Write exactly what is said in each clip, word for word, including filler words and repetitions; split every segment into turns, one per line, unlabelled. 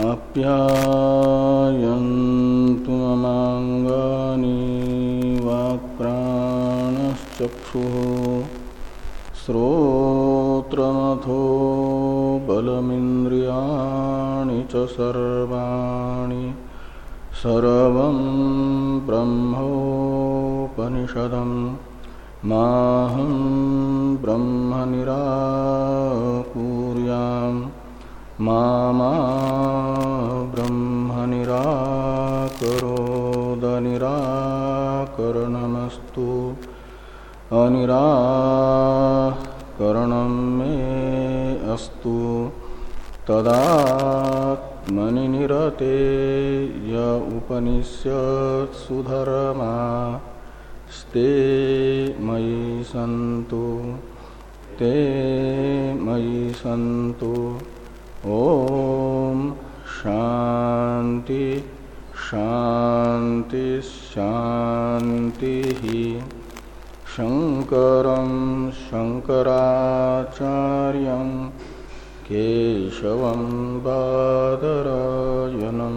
आप्यायन्तु ममाङ्गानि वाक्प्राणश्चक्षुः श्रोत्रमथो बलमिन्द्रियाणि च सर्वाणि सर्वं ब्रह्मोपनिषदं माहं ब्रह्म निराकुर्यां मा मा ब्रह्म निराकरोद निराकरणमस्तु अनिराकरणं मे अस्तु तदात्मनि निरते य उपनिषत्सु धर्मा स्ते मयि सन्तु ते मयि सन्तु। ओम शांति शांति शांति। शंकरं शंकराचार्यं केशवं बादरायणं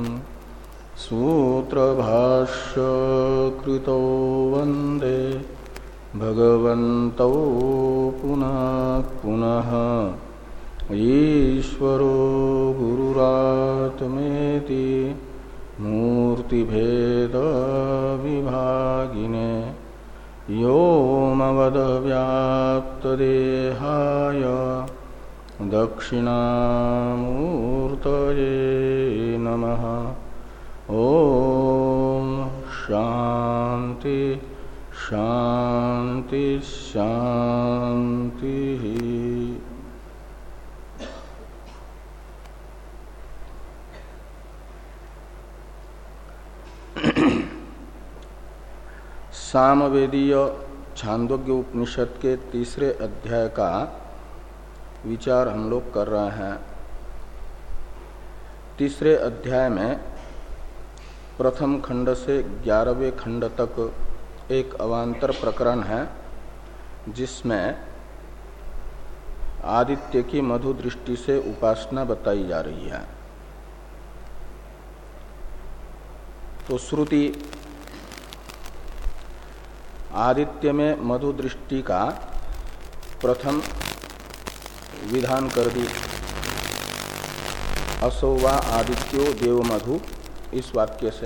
सूत्रभाष्य कृतो वन्दे भगवन्तौ पुनः पुनः। ईश्वरो गुरुरात्मेति मूर्तिभेद विभागिने व्योमवद्व्याप्तदेहाय दक्षिणामूर्तये नमः। ओम शांति शांति शांति। सामवेदीय छांदोग्य उपनिषद के तीसरे अध्याय का विचार हम लोग कर रहे हैं। तीसरे अध्याय में प्रथम खंड से ग्यारहवें खंड तक एक अवांतर प्रकरण है जिसमें आदित्य की मधु दृष्टि से उपासना बताई जा रही है। तो श्रुति आदित्य में मधु दृष्टि का प्रथम विधान कर दी। असो वा आदित्यो देव मधु, इस वाक्य से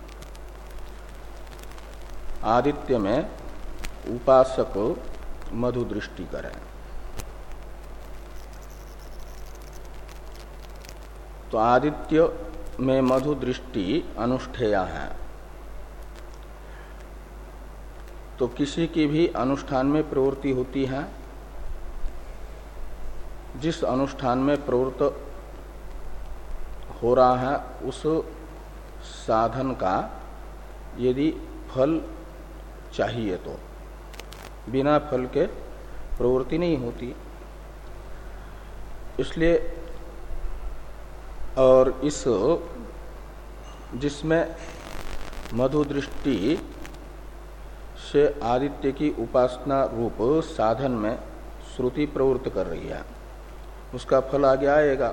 आदित्य में उपासक मधु दृष्टि करें। तो आदित्य में मधु दृष्टि अनुष्ठेया है। तो किसी की भी अनुष्ठान में प्रवृत्ति होती है। जिस अनुष्ठान में प्रवृत्त हो रहा है उस साधन का यदि फल चाहिए तो बिना फल के प्रवृत्ति नहीं होती। इसलिए और इस जिसमें मधु दृष्टि से आदित्य की उपासना रूप साधन में श्रुति प्रवृत्त कर रही है, उसका फल आगे आएगा,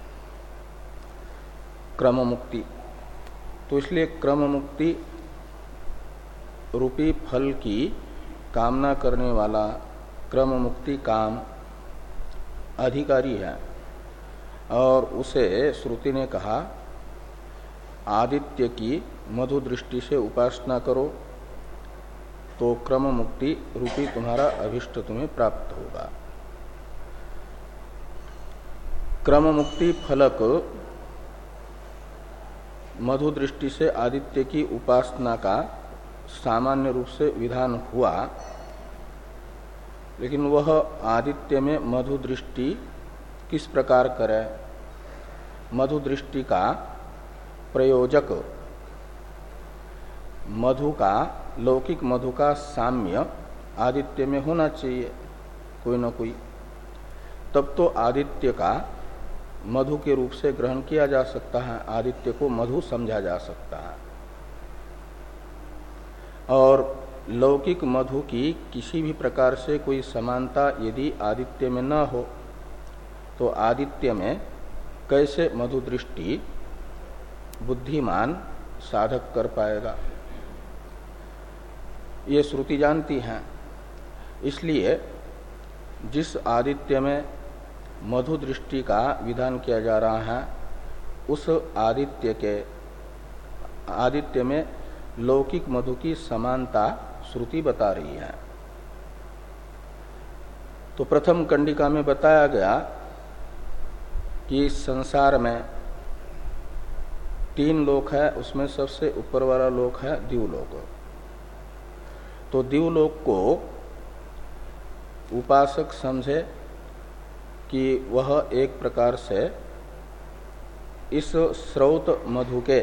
क्रम मुक्ति। तो इसलिए क्रम मुक्ति रूपी फल की कामना करने वाला क्रम मुक्ति काम अधिकारी है और उसे श्रुति ने कहा आदित्य की मधु दृष्टि से उपासना करो तो क्रम मुक्ति रूपी तुम्हारा अभिष्ट तुम्हें प्राप्त होगा। क्रम मुक्ति फलक मधु दृष्टि से आदित्य की उपासना का सामान्य रूप से विधान हुआ, लेकिन वह आदित्य में मधु दृष्टि किस प्रकार करे। मधु दृष्टि का प्रयोजक मधु का लौकिक मधु का साम्य आदित्य में होना चाहिए कोई न कोई, तब तो आदित्य का मधु के रूप से ग्रहण किया जा सकता है, आदित्य को मधु समझा जा सकता है। और लौकिक मधु की किसी भी प्रकार से कोई समानता यदि आदित्य में न हो तो आदित्य में कैसे मधु दृष्टि बुद्धिमान साधक कर पाएगा, ये श्रुति जानती हैं। इसलिए जिस आदित्य में मधु दृष्टि का विधान किया जा रहा है उस आदित्य के आदित्य में लौकिक मधु की समानता श्रुति बता रही है। तो प्रथम कंडिका में बताया गया कि इस संसार में तीन लोक है, उसमें सबसे ऊपर वाला लोक है द्युलोक। तो द्युलोक को उपासक समझे कि वह एक प्रकार से इस स्रोत मधु के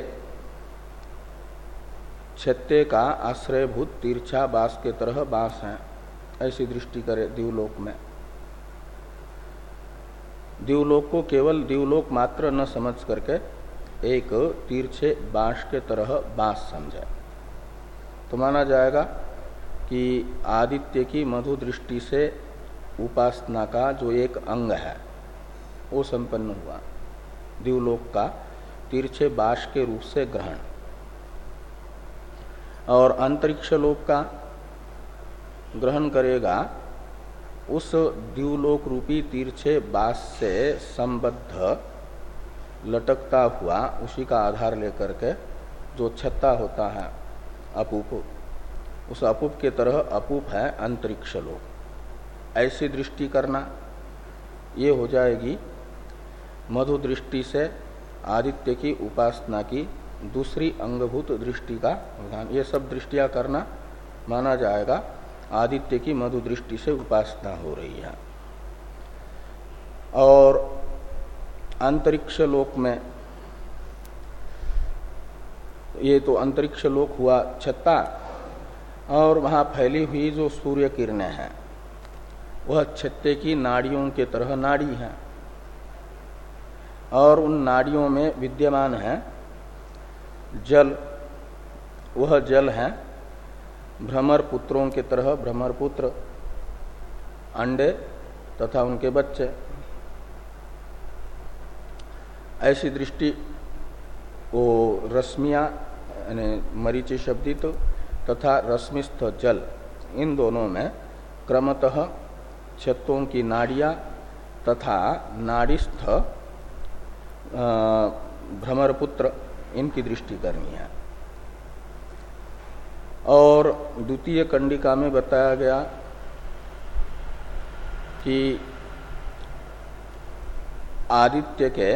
छत्ते का आश्रयभूत तीर्छा बास के तरह बास है, ऐसी दृष्टि करे द्युलोक में। द्युलोक को केवल द्युलोक मात्र न समझ करके एक तीर्छे बांस के तरह बांस समझे तो माना जाएगा कि आदित्य की मधु दृष्टि से उपासना का जो एक अंग है वो संपन्न हुआ, द्युलोक का तीर्छे बांस के रूप से ग्रहण। और अंतरिक्ष लोक का ग्रहण करेगा उस द्युलोक रूपी तीर्छे बास से संबद्ध लटकता हुआ उसी का आधार लेकर के जो छत्ता होता है अपूप, उस अपूप के तरह अपूप है अंतरिक्ष लोक। ऐसी दृष्टि करना ये हो जाएगी मधु दृष्टि से आदित्य की उपासना की दूसरी अंगभूत दृष्टि का विधान। ये सब दृष्टियां करना माना जाएगा आदित्य की मधु दृष्टि से उपासना हो रही है। और अंतरिक्ष लोक में ये तो अंतरिक्ष लोक हुआ छत्ता, और वहां फैली हुई जो सूर्य किरणें हैं वह छत्ते की नाड़ियों के तरह नाड़ी है, और उन नाड़ियों में विद्यमान है जल। वह जल है भ्रमर पुत्रों के तरह भ्रमर पुत्र, अंडे तथा उनके बच्चे। ऐसी दृष्टि वो रश्मियां यानी मरीचि शब्दित तथा रश्मिस्थ जल, इन दोनों में क्रमतः छत्तों की नाड़ियां तथा नाड़ीस्थ भ्रमरपुत्र, इनकी दृष्टि करनी है। और द्वितीय कंडिका में बताया गया कि आदित्य के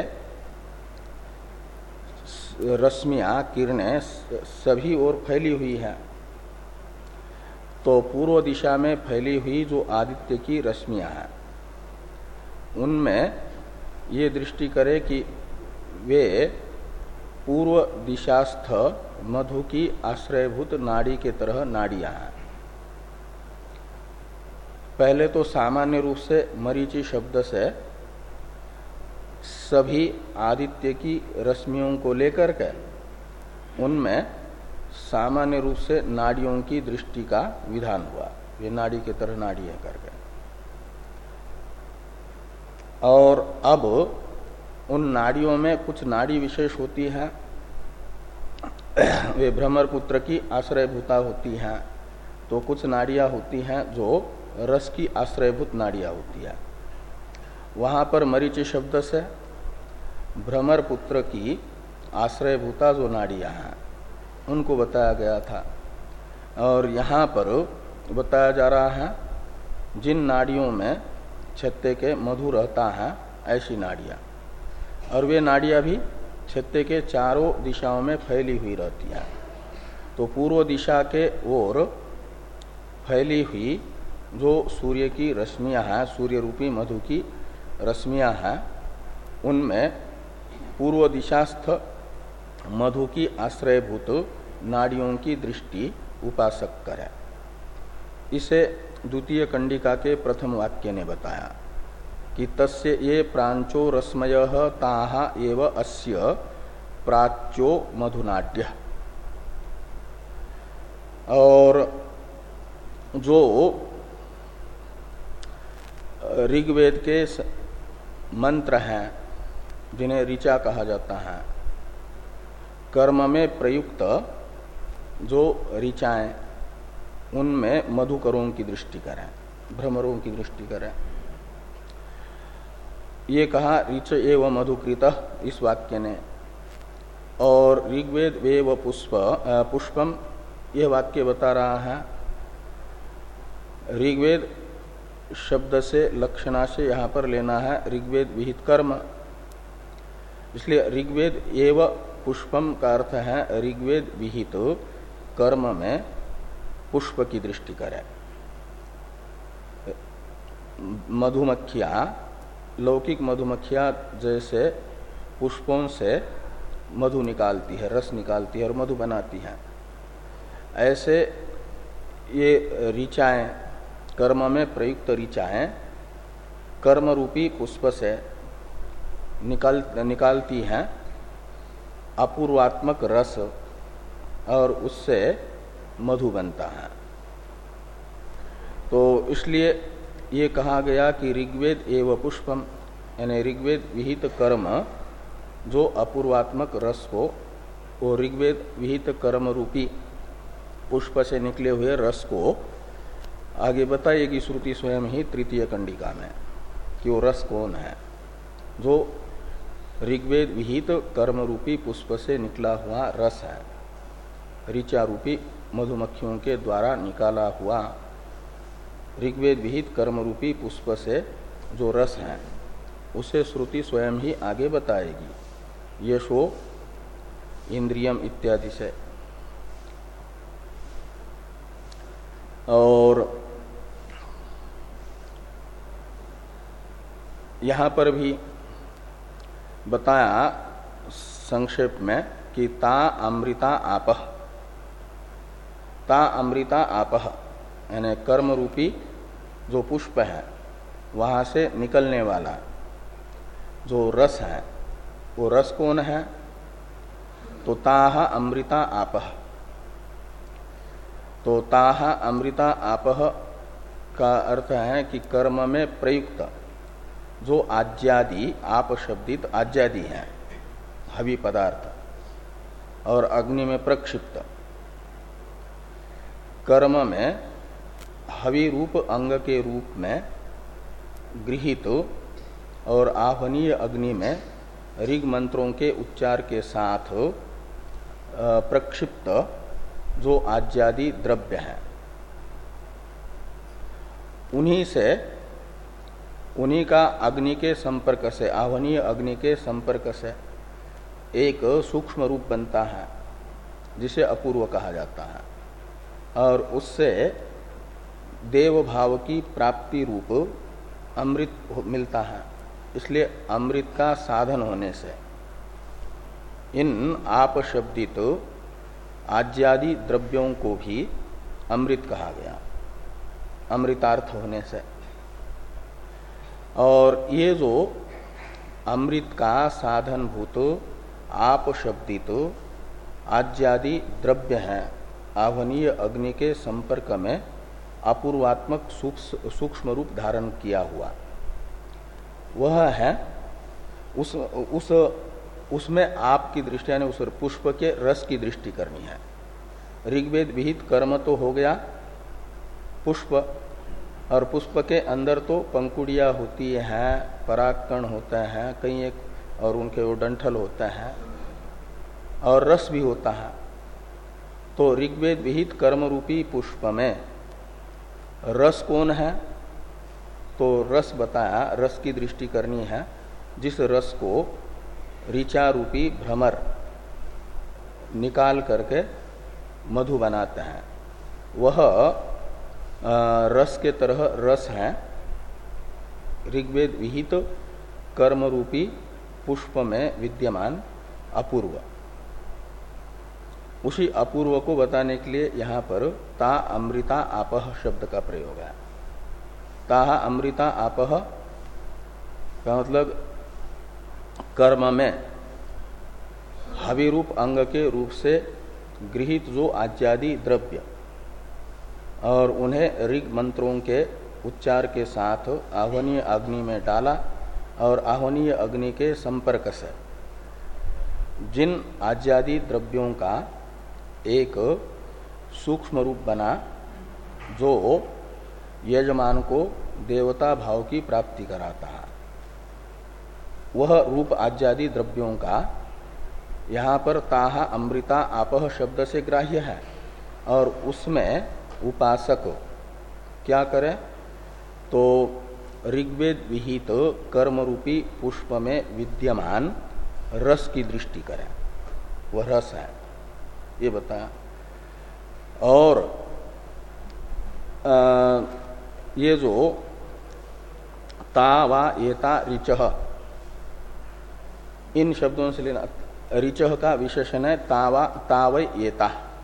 रश्मियां किरणें सभी ओर फैली हुई है। तो पूर्व दिशा में फैली हुई जो आदित्य की रश्मियां हैं उनमें ये दृष्टि करे कि वे पूर्व दिशास्थ मधु की आश्रयभूत नाड़ी के तरह नाड़ियां हैं। पहले तो सामान्य रूप से मरीचि शब्द से सभी आदित्य की रश्मियों को लेकर के उनमें सामान्य रूप से नाड़ियों की दृष्टि का विधान हुआ, ये नाड़ी के तरह नाड़ी है करके। और अब उन नाड़ियों में कुछ नाड़ी विशेष होती है, वे भ्रमर पुत्र की आश्रयभूता होती हैं। तो कुछ नाड़ियां होती हैं जो रस की आश्रयभूत नाड़ियां होती है। वहां पर मरीचि शब्द से भ्रमर पुत्र की आश्रयभूता जो नाड़ियां हैं उनको बताया गया था। और यहाँ पर बताया जा रहा है जिन नाड़ियों में छत्ते के मधु रहता है ऐसी नाड़ियां, और वे नाड़ियां भी छत्ते के चारों दिशाओं में फैली हुई रहती है। तो पूर्व दिशा के ओर फैली हुई जो सूर्य की रश्मियां हैं, सूर्य रूपी मधु की रश्मियां हैं, उनमें पूर्व दिशास्थ मधु की आश्रयभूत नाड़ियों की दृष्टि उपासक करे। इसे द्वितीय कंडिका के प्रथम वाक्य ने बताया कि तस्य ये प्रांचो रश्मयः ताः एव अस्य प्राच्यो मधुनाट्य। और जो ऋग्वेद के मंत्र हैं जिन्हें ऋचा कहा जाता है, कर्म में प्रयुक्त जो ऋचाएं उनमें मधुकरों की दृष्टि करें, भ्रमरों की दृष्टि करें। ये कहा ऋच एव मधुकृत इस वाक्य ने। और ऋग्वेद वेव पुष्प पुष्पम यह वाक्य बता रहा है ऋग्वेद शब्द से लक्षणा से यहाँ पर लेना है ऋग्वेद विहित कर्म। इसलिए ऋग्वेद एव पुष्पम का अर्थ है ऋग्वेद विहित कर्म में पुष्प की दृष्टि करें। मधुमक्खियाँ, लौकिक मधुमक्खियाँ जैसे पुष्पों से मधु निकालती है, रस निकालती है और मधु बनाती है, ऐसे ये ऋचाएं, कर्म में प्रयुक्त ऋचाएं कर्म रूपी पुष्प से निकाल निकालती हैं अपूर्वात्मक रस और उससे मधु बनता है। तो इसलिए ये कहा गया कि ऋग्वेद एव पुष्पम, यानी ऋग्वेद विहित कर्म जो अपूर्वात्मक रस को, वो ऋग्वेद विहित कर्म रूपी पुष्प से निकले हुए रस को आगे बताएगी श्रुति स्वयं ही तृतीय कंडिका में कि वो रस कौन है जो ऋग्वेद विहित कर्म रूपी पुष्प से निकला हुआ रस है। ऋचा रूपी मधुमक्खियों के द्वारा निकाला हुआ ऋग्वेद विहित कर्म रूपी पुष्प से जो रस है उसे श्रुति स्वयं ही आगे बताएगी, यशो इंद्रियम इत्यादि से। और यहाँ पर भी बताया संक्षेप में कि ता अमृता आपह, ता अमृता आपह यानी कर्म रूपी जो पुष्प है वहाँ से निकलने वाला जो रस है वो रस कौन है? तो ताह अमृता आपह। तो ताह अमृता आपह का अर्थ है कि कर्म में प्रयुक्त जो आज्यादि, आप शब्दित आज्यादि हैं, हवि पदार्थ और अग्नि में प्रक्षिप्त, कर्म में हवि रूप अंग के रूप में गृहीत और आह्वनीय अग्नि में ऋग मंत्रों के उच्चार के साथ प्रक्षिप्त जो आज्यादि द्रव्य हैं, उन्हीं से, उन्हीं का अग्नि के संपर्क से, आह्वनीय अग्नि के संपर्क से एक सूक्ष्म रूप बनता है जिसे अपूर्व कहा जाता है, और उससे देव भाव की प्राप्ति रूप अमृत मिलता है। इसलिए अमृत का साधन होने से इन आप शब्दित आज्यादि द्रव्यों को भी अमृत कहा गया, अमृतार्थ होने से। और ये जो अमृत का साधन भूत आप शब्दित आज्यादि द्रव्य हैं, आह्वनीय अग्नि के संपर्क में अपूर्वात्मक सूक्ष्म रूप धारण किया हुआ, वह है उस उस उसमें आपकी दृष्टि, यानी उस पुष्प के रस की दृष्टि करनी है। ऋग्वेद विहित कर्म तो हो गया पुष्प, और पुष्प के अंदर तो पंकुड़ियाँ होती हैं, परागकण होता है कई एक, और उनके वो डंठल होता है और रस भी होता है। तो ऋग्वेद विहित कर्म रूपी पुष्प में रस कौन है? तो रस बताया, रस की दृष्टि करनी है जिस रस को ऋचा रूपी भ्रमर निकाल करके मधु बनाते हैं, वह रस के तरह रस है ऋग्वेद विहित कर्म रूपी पुष्प में विद्यमान अपूर्व। उसी अपूर्व को बताने के लिए यहाँ पर ता अमृता आपह शब्द का प्रयोग है। ता अमृता आपह का मतलब कर्म में हवि रूप अंग के रूप से गृहीत जो आज्यादि द्रव्य और उन्हें ऋग मंत्रों के उच्चार के साथ आह्वनीय अग्नि में डाला और आह्वनीय अग्नि के संपर्क से जिन आज्यादि द्रव्यों का एक सूक्ष्म रूप बना जो यजमान को देवता भाव की प्राप्ति कराता है, वह रूप आज्यादि द्रव्यों का यहाँ पर ताहा अमृता आपह शब्द से ग्राह्य है। और उसमें उपासक क्या करे तो ऋग्वेद विहित कर्म रूपी पुष्प में विद्यमान रस की दृष्टि करे, वह रस है ये बताया। और आ, ये जो ता वा एता ऋचः, इन शब्दों से लेना, ऋचः का विशेषण है तावा तावै एता,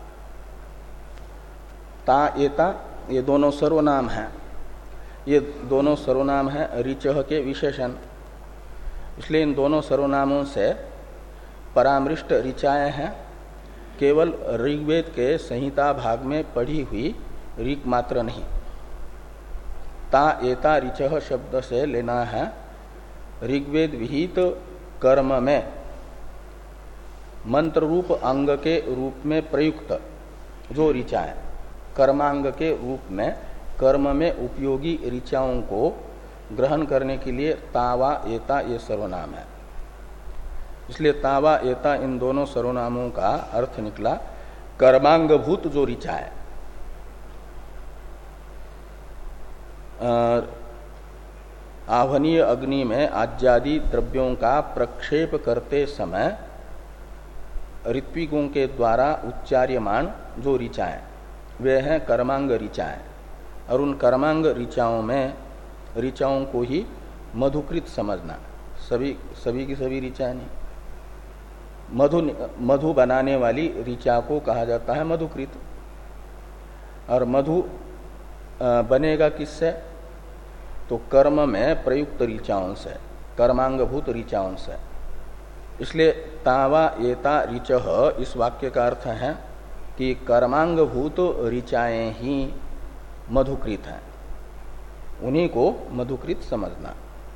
ता एता ये दोनों सर्वनाम हैं, ये दोनों सर्वनाम हैं ऋचः के विशेषण। इसलिए इन दोनों सर्वनामों से परामृष्ट ऋचाएं हैं, केवल ऋग्वेद के संहिता भाग में पढ़ी हुई ऋक् मात्र नहीं। ता एता ऋचः शब्द से लेना है ऋग्वेद विहित कर्म में मंत्र रूप अंग के रूप में प्रयुक्त जो ऋचाएं, कर्मांग के रूप में कर्म में उपयोगी ऋचाओं को ग्रहण करने के लिए तावा एता ये सर्वनाम है। इसलिए तावा एता इन दोनों सर्वनामों का अर्थ निकला कर्मांगभूत जो ऋचा है। आह्वनीय अग्नि में आज्यादि द्रव्यों का प्रक्षेप करते समय ऋत्विकों के द्वारा उच्चार्यमान जो ऋचाएं वे हैं कर्मांग ऋचाएं। और उन कर्मांग ऋचाओं में ऋचाओं को ही मधुकृत समझना, सभी सभी की सभी ऋचाएं नहीं। मधु मधु बनाने वाली ऋचा को कहा जाता है मधुकृत। और मधु बनेगा किससे तो कर्म में प्रयुक्त ऋचाओं से, कर्मांगभूत ऋचाओं से। इसलिए तावा एता ऋचः इस वाक्य का अर्थ है कि कर्मांगभूत ऋचाएं ही मधुकृत हैं, उन्हीं को मधुकृत समझना।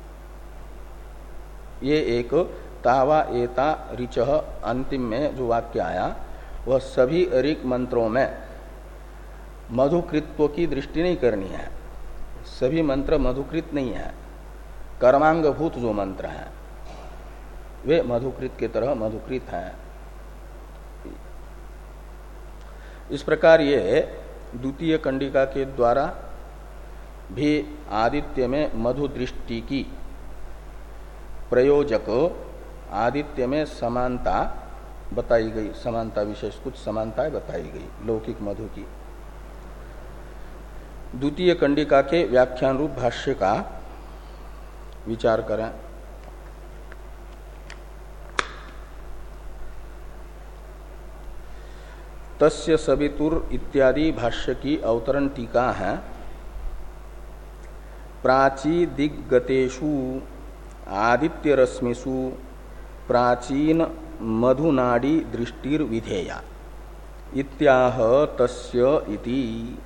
ये एक तावा एता ऋचः अंतिम में जो वाक्य आया वह सभी ऋक् मंत्रों में मधुकृत्व की दृष्टि नहीं करनी है। सभी मंत्र मधुकृत नहीं है, कर्मांगभूत जो मंत्र हैं वे मधुकृत की तरह मधुकृत हैं। इस प्रकार ये द्वितीय कंडिका के द्वारा भी आदित्य में मधु दृष्टि की प्रयोजक आदित्य में समानता बताई गई, समानता विशेष कुछ समानताएं बताई गई लौकिक मधु की। द्वितीय कंडिका के व्याख्यान रूप भाष्य का विचार करें। तस्य सवितुर इत्यादि भाष्य की अवतरण टीका है। प्राची दिग्गतेषु आदित्य रश्मिषु प्राचीन मधुनाड़ी दृष्टिर विधेया इत्याह तस्य इति।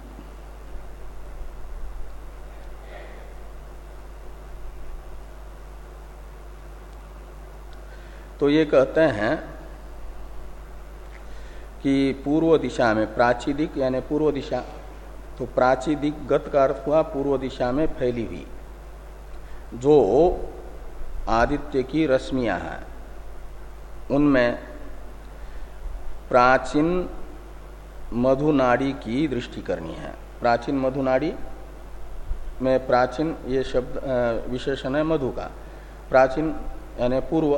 तो ये कहते हैं कि पूर्व दिशा में प्राची दिक यानी पूर्व दिशा, तो प्राची दिक गत का अर्थ हुआ पूर्व दिशा में फैली हुई जो आदित्य की रश्मियां हैं, उनमें प्राचीन मधुनाड़ी की दृष्टि करनी है। प्राचीन मधुनाड़ी में प्राचीन ये शब्द विशेषण है मधु का। प्राचीन यानी पूर्व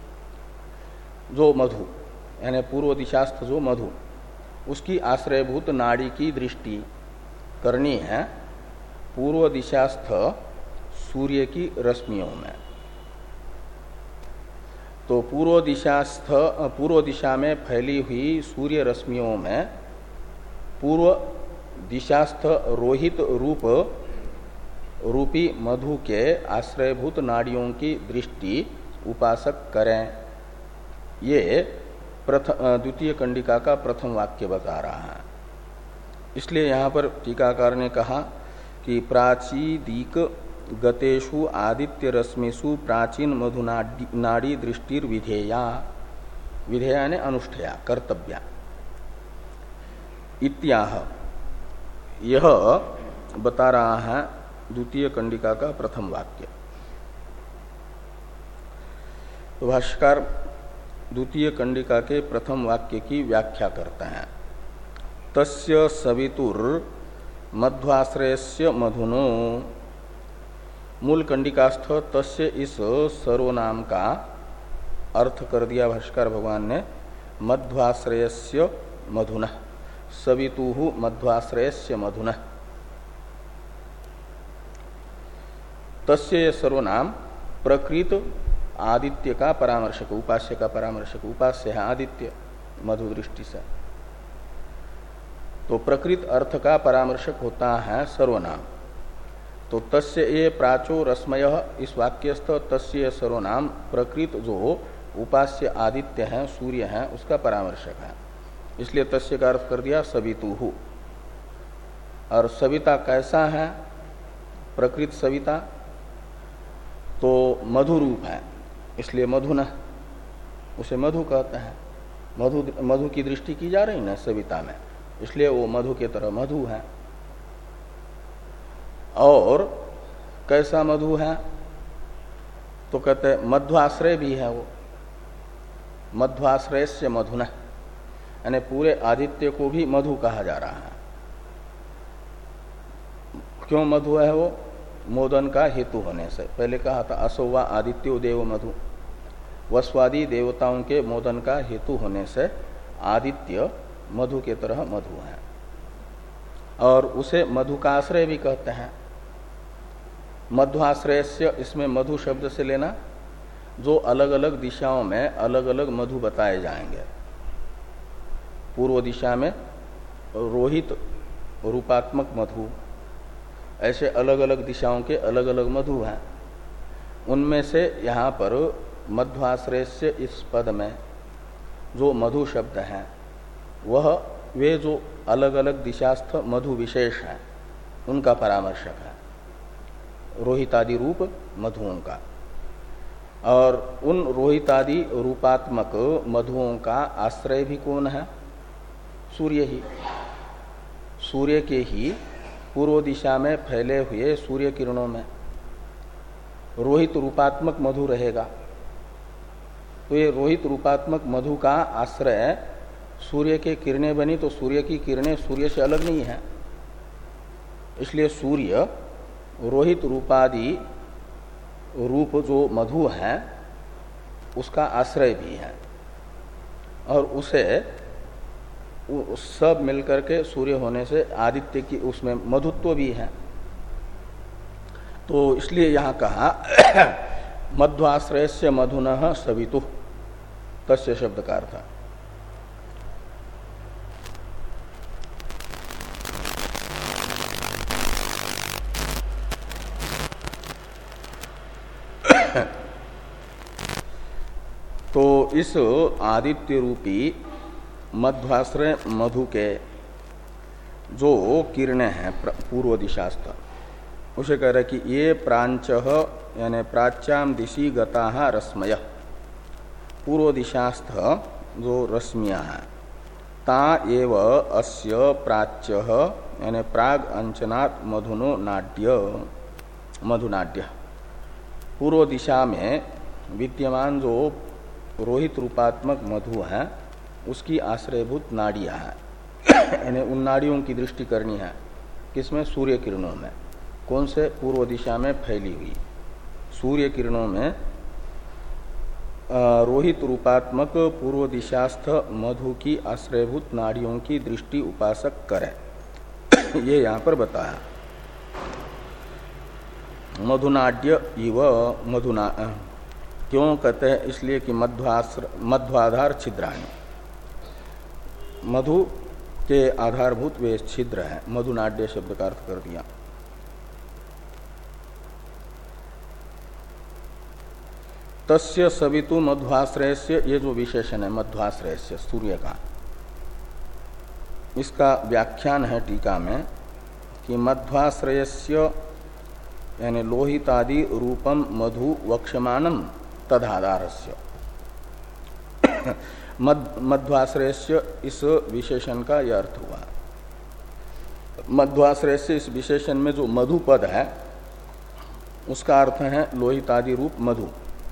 जो मधु यानी पूर्व दिशास्थ जो मधु, उसकी आश्रयभूत नाड़ी की दृष्टि करनी है पूर्व दिशास्थ सूर्य की रश्मियों में। तो पूर्व दिशास्थ पूर्व दिशा में फैली हुई सूर्य रश्मियों में पूर्व दिशास्थ रोहित रूप रूपी मधु के आश्रयभूत नाड़ियों की दृष्टि उपासक करें। ये प्रथम द्वितीय कंडिका का प्रथम वाक्य बता रहा है। इसलिए यहाँ पर टीकाकार ने कहा कि प्राचीदिक गतेषु आदित्य रश्मिषु प्राचीन मधुनाड़ी दृष्टिर विधेया, विधेया ने अनुष्ठया कर्तव्या इत्याह, यह बता रहा है द्वितीय कंडिका का प्रथम वाक्य। तो भाष्यकार द्वितीय कंडिका के प्रथम वाक्य की व्याख्या करते हैं। तस्य सवितुर मध्वाश्रयस्य मधुनो, मूल कंडिकास्थ तस्य इस सर्वनाम का अर्थ कर दिया भाष्यकार भगवान ने मध्वाश्रयस्य मधुनः, सवितुः मध्वाश्रयस्य मधुनः। तस्य सर्वनाम प्रकृत आदित्य का परामर्शक, उपास्य का परामर्शक, उपास्य है आदित्य मधु दृष्टि से। तो प्रकृत अर्थ का परामर्शक होता है सर्वनाम। तो तस्य ये प्राचो रश्मयः, इस वाक्यस्थ तस्य सर्वनाम प्रकृत जो उपास्य आदित्य है, सूर्य है, उसका परामर्शक है। इसलिए तस्य का अर्थ कर दिया सवितुः। और सविता कैसा है? प्रकृत सविता तो मधु रूप है, इसलिए मधुनः, उसे मधु कहते हैं। मधु मधु की दृष्टि की जा रही ना सविता में, इसलिए वो मधु के तरह मधु है। और कैसा मधु है? तो कहते हैं मध्वाश्रय भी है वो, मध्वाश्रय से मधुनः, यानी पूरे आदित्य को भी मधु कहा जा रहा है। क्यों मधु है वो? मोदन का हेतु होने से। पहले कहा था असोवा आदित्यो देव मधु, वस्वादी देवताओं के मोदन का हेतु होने से आदित्य मधु के तरह मधु है। और उसे मधु का आश्रय भी कहते हैं। मध्वाश्रय से, इसमें मधु शब्द से लेना जो अलग अलग दिशाओं में अलग अलग मधु बताए जाएंगे। पूर्व दिशा में रोहित रूपात्मक मधु, ऐसे अलग अलग दिशाओं के अलग अलग मधु हैं। उनमें से यहाँ पर मध्वाश्रय से इस पद में जो मधु शब्द है वह वे जो अलग अलग दिशास्थ मधु विशेष हैं उनका परामर्शक है, रोहितादि रूप मधुओं का। और उन रोहितादि रूपात्मक मधुओं का आश्रय भी कौन है? सूर्य ही। सूर्य के ही पूर्व दिशा में फैले हुए सूर्य किरणों में रोहित रूपात्मक मधु रहेगा। तो ये रोहित रूपात्मक मधु का आश्रय सूर्य के किरणें बनी, तो सूर्य की किरणें सूर्य से अलग नहीं है, इसलिए सूर्य रोहित रूपादि रूप जो मधु है उसका आश्रय भी है। और उसे सब मिलकर के सूर्य होने से आदित्य की उसमें मधुत्व भी है। तो इसलिए यहाँ कहा मध्वाश्रय से मधुनः सवितुः, तस्य शब्द का अर्थ। तो इस आदित्य रूपी मध्वाश्रय मधु के जो किरणें हैं पूर्व दिशास्थ, उसे कह रहे कि ये प्रांचः यानी प्राच्याम दिशि गताः रश्मयः, पूर्व दिशास्थ जो रश्मियां हैं, ता एव अस्य प्राच्यः यानी प्राग अंचनात् मधुनो नाड्य, मधुनाड्य, पूर्व दिशा में विद्यमान जो रोहित रूपात्मक मधु है उसकी आश्रयभूत नाड़ियां हैं। यानी उन नाड़ियों की दृष्टि करनी है किसमें? सूर्य किरणों में। कौन से? पूर्व दिशा में फैली हुई सूर्य किरणों में रोहित रूपात्मक पूर्व दिशास्थ मधु की आश्रयभूत नाड़ियों की दृष्टि उपासक करे। ये यहाँ पर बताया। मधुनाड्य इव मधुना, क्यों कहते हैं? इसलिए कि मध्वाश्र मध्वाधार छिद्राणी, मधु के आधारभूत वे छिद्र है। मधुनाड्य शब्द का अर्थ कर दिया। तस्य सवितु मध्वाश्रय से, ये जो विशेषण है मध्वाश्रय से सूर्य का, इसका व्याख्यान है टीका में कि मध्वाश्रयस्य यानी लोहितादि रूपम मधु वक्ष्यमानम तदाधारस्य। मद मध्वाश्रय से इस विशेषण का यह अर्थ हुआ। मध्वाश्रय से इस विशेषण में जो मधु पद है उसका अर्थ है लोहित आदि रूप मधु,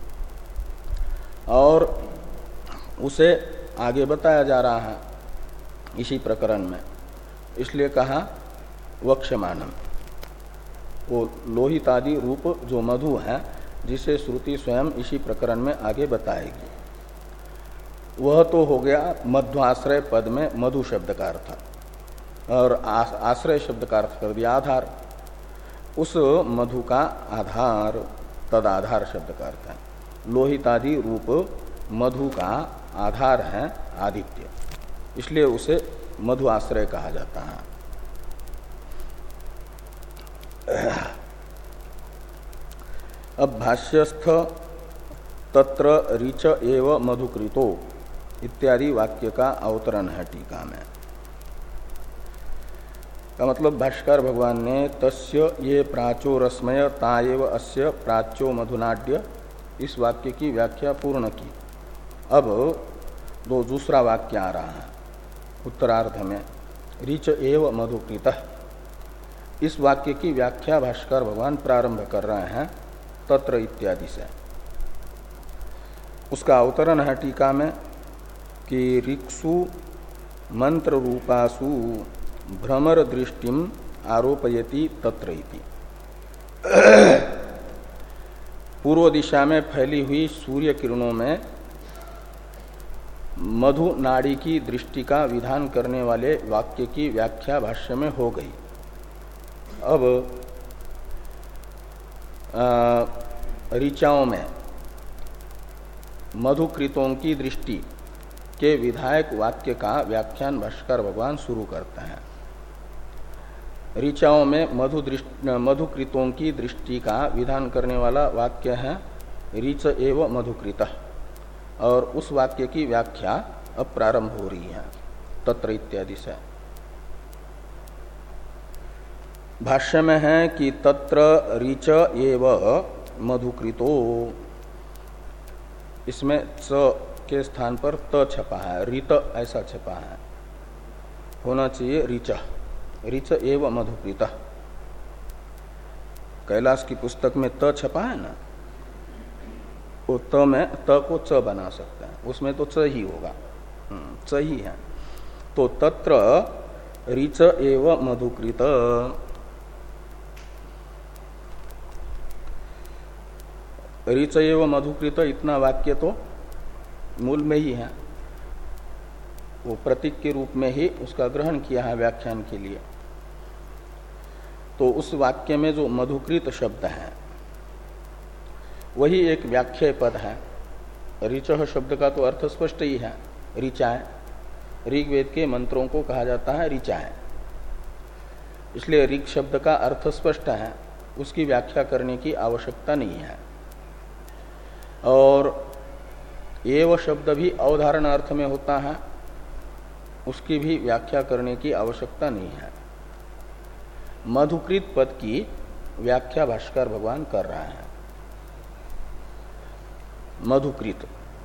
और उसे आगे बताया जा रहा है इसी प्रकरण में, इसलिए कहा वक्ष्यमानम। वो लोहित आदि रूप जो मधु है जिसे श्रुति स्वयं इसी प्रकरण में आगे बताएगी, वह तो हो गया मध्वाश्रय पद में मधु शब्द का अर्थ, और आश्रय शब्द का अर्थ कर दिया आधार। उस मधु का आधार तदाधार शब्द का अर्थ है। लोहित आदि रूप मधु का आधार है आदित्य, इसलिए उसे मधु आश्रय कहा जाता है। अब भाष्यस्थ तत्र ऋच एव मधुकृतो इत्यादि वाक्य का अवतरण है टीका में। का मतलब भाष्कर भगवान ने तस्य ये प्राचो रश्मय ताएव अस्य प्राच्यो मधुनाड्य इस वाक्य की व्याख्या पूर्ण की। अब दो दूसरा वाक्य आ रहा है उत्तरार्ध में, ऋच एव मधुकृतः। इस वाक्य की व्याख्या भाष्कर भगवान प्रारंभ कर रहे हैं तत्र इत्यादि से। उसका अवतरण है टीका में कि ऋक्सु मंत्र रूपासु भ्रमर दृष्टिम आरोपयति तत्र इति। पूर्व दिशा में फैली हुई सूर्य किरणों में मधु नाड़ी की दृष्टि का विधान करने वाले वाक्य की व्याख्या भाष्य में हो गई। अब ऋचाओं में मधुकृतों की दृष्टि के विधायक वाक्य का व्याख्यान भाष्कर भगवान शुरू करते हैं। ऋचाओं में मधु मधुकृतों की दृष्टि का विधान करने वाला वाक्य है ऋच एव मधुकृतः, और उस वाक्य की व्याख्या अब प्रारंभ हो रही है तत्र इत्यादि से। भाष्य में है कि तत्र ऋच एव मधुकृतो, इसमें च के स्थान पर त छपा है, ऋत ऐसा छपा है, होना चाहिए ऋच, ऋच एव मधुकृतः। कैलाश की पुस्तक में त छपा है ना, वो त में त को च बना सकते हैं, उसमें तो च ही होगा, च ही है। तो तत्र ऋच एव मधुकृत, ऋच एव मधुकृत इतना वाक्य तो मूल में ही है, वो प्रतीक के रूप में ही उसका ग्रहण किया है व्याख्यान के लिए। तो उस वाक्य में जो मधुकृत शब्द है वही एक व्याख्या पद है। ऋचः शब्द का तो अर्थ स्पष्ट ही है, ऋचाएं, ऋग्वेद के मंत्रों को कहा जाता है ऋचाएं, इसलिए ऋग शब्द का अर्थ स्पष्ट है, उसकी व्याख्या करने की आवश्यकता नहीं है। और एव शब्द भी अवधारण अर्थ में होता है, उसकी भी व्याख्या करने की आवश्यकता नहीं है। मधुकृत पद की व्याख्या भाष्कर भगवान कर रहा है। मधुकृत,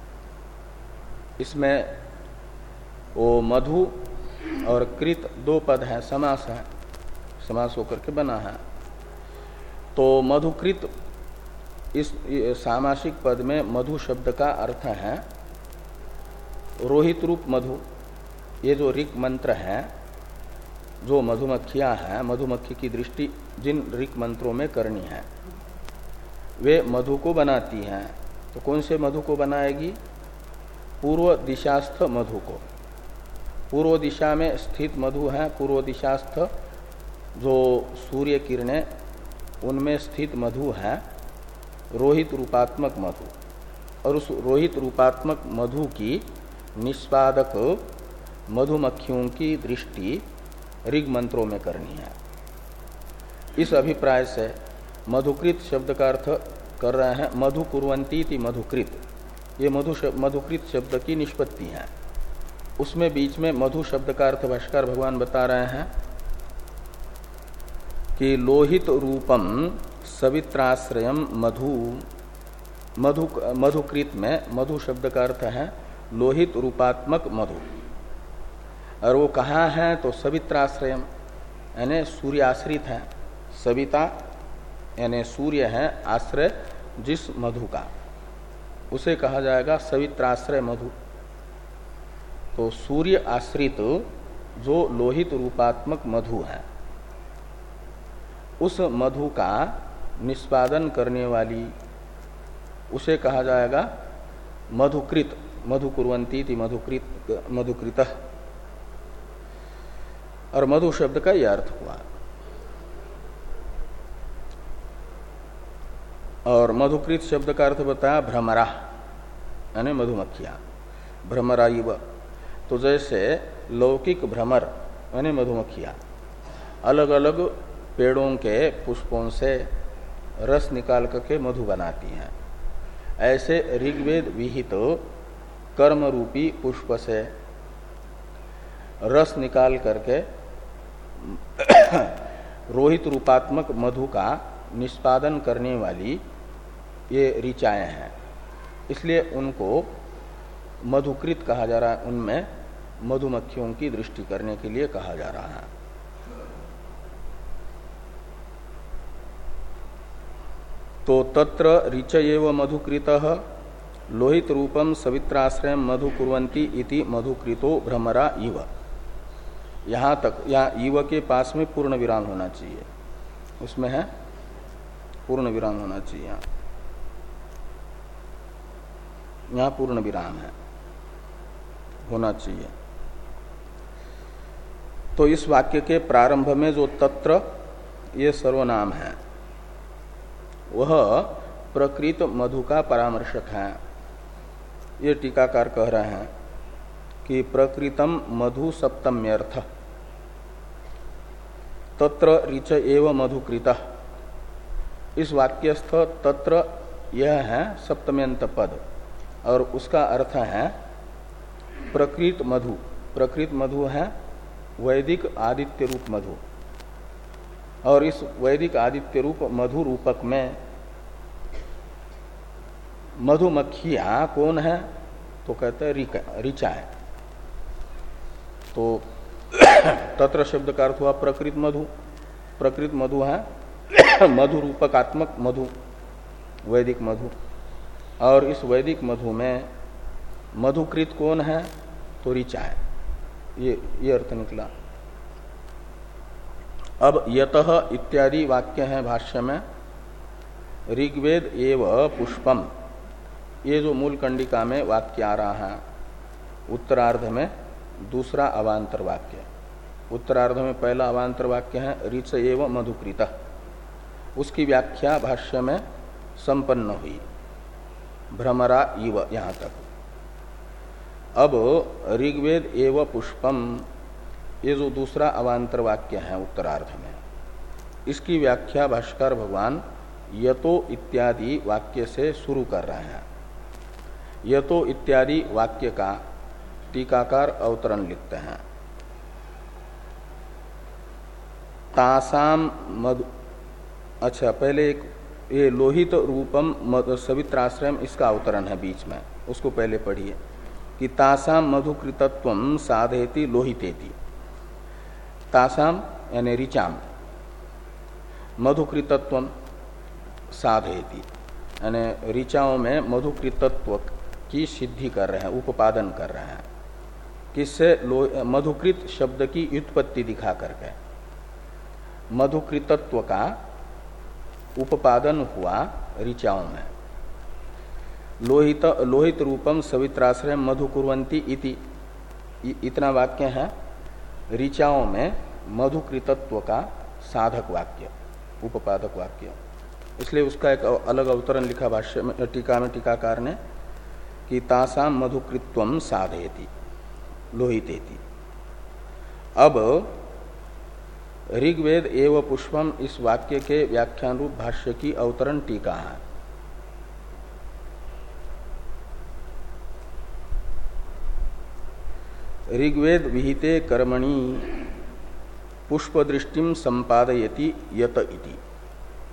इसमें वो मधु और कृत दो पद हैं, समास है, समास होकर के बना है। तो मधुकृत इस सामासिक पद में मधु शब्द का अर्थ है रोहित रूप मधु। ये जो ऋक मंत्र है, जो मधुमक्खियां हैं, मधुमक्खी की दृष्टि जिन ऋक मंत्रों में करनी है वे मधु को बनाती हैं। तो कौन से मधु को बनाएगी? पूर्व दिशास्थ मधु को। पूर्व दिशा में स्थित मधु है, पूर्व दिशास्थ जो सूर्य किरणें उनमें स्थित मधु है रोहित रूपात्मक मधु, और उस रोहित रूपात्मक मधु की निष्पादक मधुमक्खियों की दृष्टि ऋग मंत्रों में करनी है। इस अभिप्राय से मधुकृत शब्द का अर्थ कर रहे हैं मधु कुर्वन्ती इति मधुकृत। ये मधु मधुकृत शब्द की निष्पत्ति है। उसमें बीच में मधु शब्द का अर्थ भाष्कर भगवान बता रहे हैं कि लोहित रूपम सवित्राश्रयम मधु। मधु मधुकृत में मधु शब्द का अर्थ है लोहित रूपात्मक मधु। और वो कहाँ है? तो सवित्राश्रयम यानी सूर्य आश्रित है। सविता यानी सूर्य है आश्रय जिस मधु का, उसे कहा जाएगा सवित्राश्रय मधु। तो सूर्य आश्रित जो लोहित रूपात्मक मधु है, उस मधु का निष्पादन करने वाली उसे कहा जाएगा मधुकृत। मधु कुर्वन्ति इति मधुकृत मधुकृतः। और मधु शब्द का यह अर्थ हुआ। और मधुकृत शब्द का अर्थ बताया भ्रमरा यानी मधुमक्खियां। भ्रमरा इव, तो जैसे लौकिक भ्रमर यानी मधुमक्खियां अलग अलग पेड़ों के पुष्पों से रस निकाल करके मधु बनाती हैं, ऐसे ऋग्वेद विहित कर्म रूपी पुष्प से रस निकाल करके रोहित रूपात्मक मधु का निष्पादन करने वाली ये ऋचाएं हैं, इसलिए उनको मधुकृत कहा जा रहा है। उनमें मधुमक्खियों की दृष्टि करने के लिए कहा जा रहा है। तो तत्र ऋच एव मधुकृतः लोहित रूपम सवित्राश्रय मधु कुर्वन्ति इति मधुकृतो भ्रमरा इव। यहाँ तक, यहाँ इव के पास में पूर्ण विराम होना चाहिए, उसमें है पूर्ण विराम होना चाहिए। यहाँ यहाँ पूर्ण विराम है, होना चाहिए। तो इस वाक्य के प्रारंभ में जो तत्र ये सर्वनाम है वह प्रकृत मधु का परामर्शक है। ये टीकाकार कह रहे हैं कि प्रकृतम मधु सप्तम्यर्थ तत्र ऋच एव मधुकृतः। इस वाक्यस्थ तत्र यह है सप्तम्यंत पद और उसका अर्थ है प्रकृत मधु। प्रकृत मधु है वैदिक आदित्य रूप मधु, और इस वैदिक आदित्य रूप मधु रूपक में मधुमक्खियां कौन है? तो कहते हैं ऋचा है। तो तत्र शब्द का अर्थ हुआ प्रकृत मधु। प्रकृत मधु है मधु रूपकात्मक मधु, वैदिक मधु। और इस वैदिक मधु में मधुकृत कौन है? तो ऋचा है। ये ये अर्थ निकला। अब यतः इत्यादि वाक्य है भाष्य में। ऋग्वेद एव पुष्पम, ये जो मूल कंडिका में वाक्य आ रहा है, उत्तरार्ध में दूसरा अवांतर वाक्य। उत्तरार्ध में पहला अवांतर वाक्य है ऋच एव मधुकृतः, उसकी व्याख्या भाष्य में संपन्न हुई भ्रमरा इव यहाँ तक। अब ऋग्वेद एव पुष्पम, ये जो दूसरा अवांतर वाक्य है उत्तरार्ध में, इसकी व्याख्या भाष्कर भगवान यतो इत्यादि वाक्य से शुरू कर रहे हैं। यतो इत्यादि वाक्य का टीकाकार अवतरण लिखते हैं। तासाम मधु, अच्छा पहले एक ये लोहित रूपम सवित्राश्रयम, इसका अवतरण है बीच में, उसको पहले पढ़िए कि तासाम मधुकृतत्वम साधयति लोहितेति। तासाम यानी ऋचाम, मधुकृतत्वम साधयति यानी ऋचाओं में मधुकृतत्व की सिद्धि कर रहे हैं, उपादन कर रहे हैं। किससे? मधुकृत शब्द की व्युत्पत्ति दिखा करके मधुकृतत्व का उपादन हुआ ऋचाओं में। लोहित लोहित रूपम सवित्राश्रय मधु कुर्वन्ति इति, इतना वाक्य है ऋचाओं में मधुकृतत्व का साधक वाक्य, उपादक वाक्य। इसलिए उसका एक अलग अवतरण लिखा भाष्य में, टीका में टीकाकार ने कि तासाम मधुकृत्वम साधयति लोहितेति। अब ऋग्वेद एव पुष्पम, इस वाक्य के व्याख्यान रूप भाष्य की अवतरण टीका है। ऋग्वेद विहिते कर्मणि पुष्पदृष्टिम संपादयति यत इति।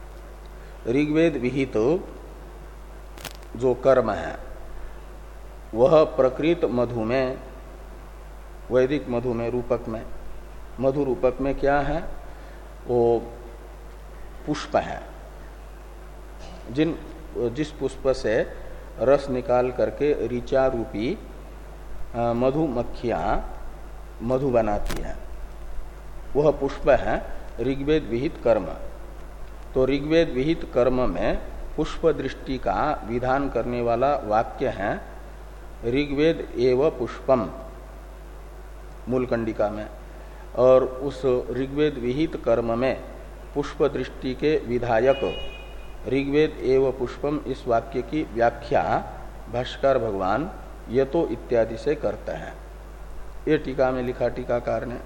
ऋग्वेद विहित जो कर्म है वह प्रकृत मधु में, वैदिक मधु में, रूपक में, मधु रूपक में क्या है, वो पुष्प है। जिन जिस पुष्प से रस निकाल करके ऋचा रूपी मधुमक्खियां मधु बनाती है, वह पुष्प है ऋग्वेद विहित कर्म। तो ऋग्वेद विहित कर्म में पुष्प दृष्टि का विधान करने वाला वाक्य है ऋग्वेद एव पुष्पम, मूलकंडिका में। और उस ऋग्वेद विहित कर्म में पुष्प दृष्टि के विधायक ऋग्वेद एव पुष्पम इस वाक्य की व्याख्या भाष्कर भगवान यतो इत्यादि से करते हैं। ये टीका में लिखा टीकाकार ने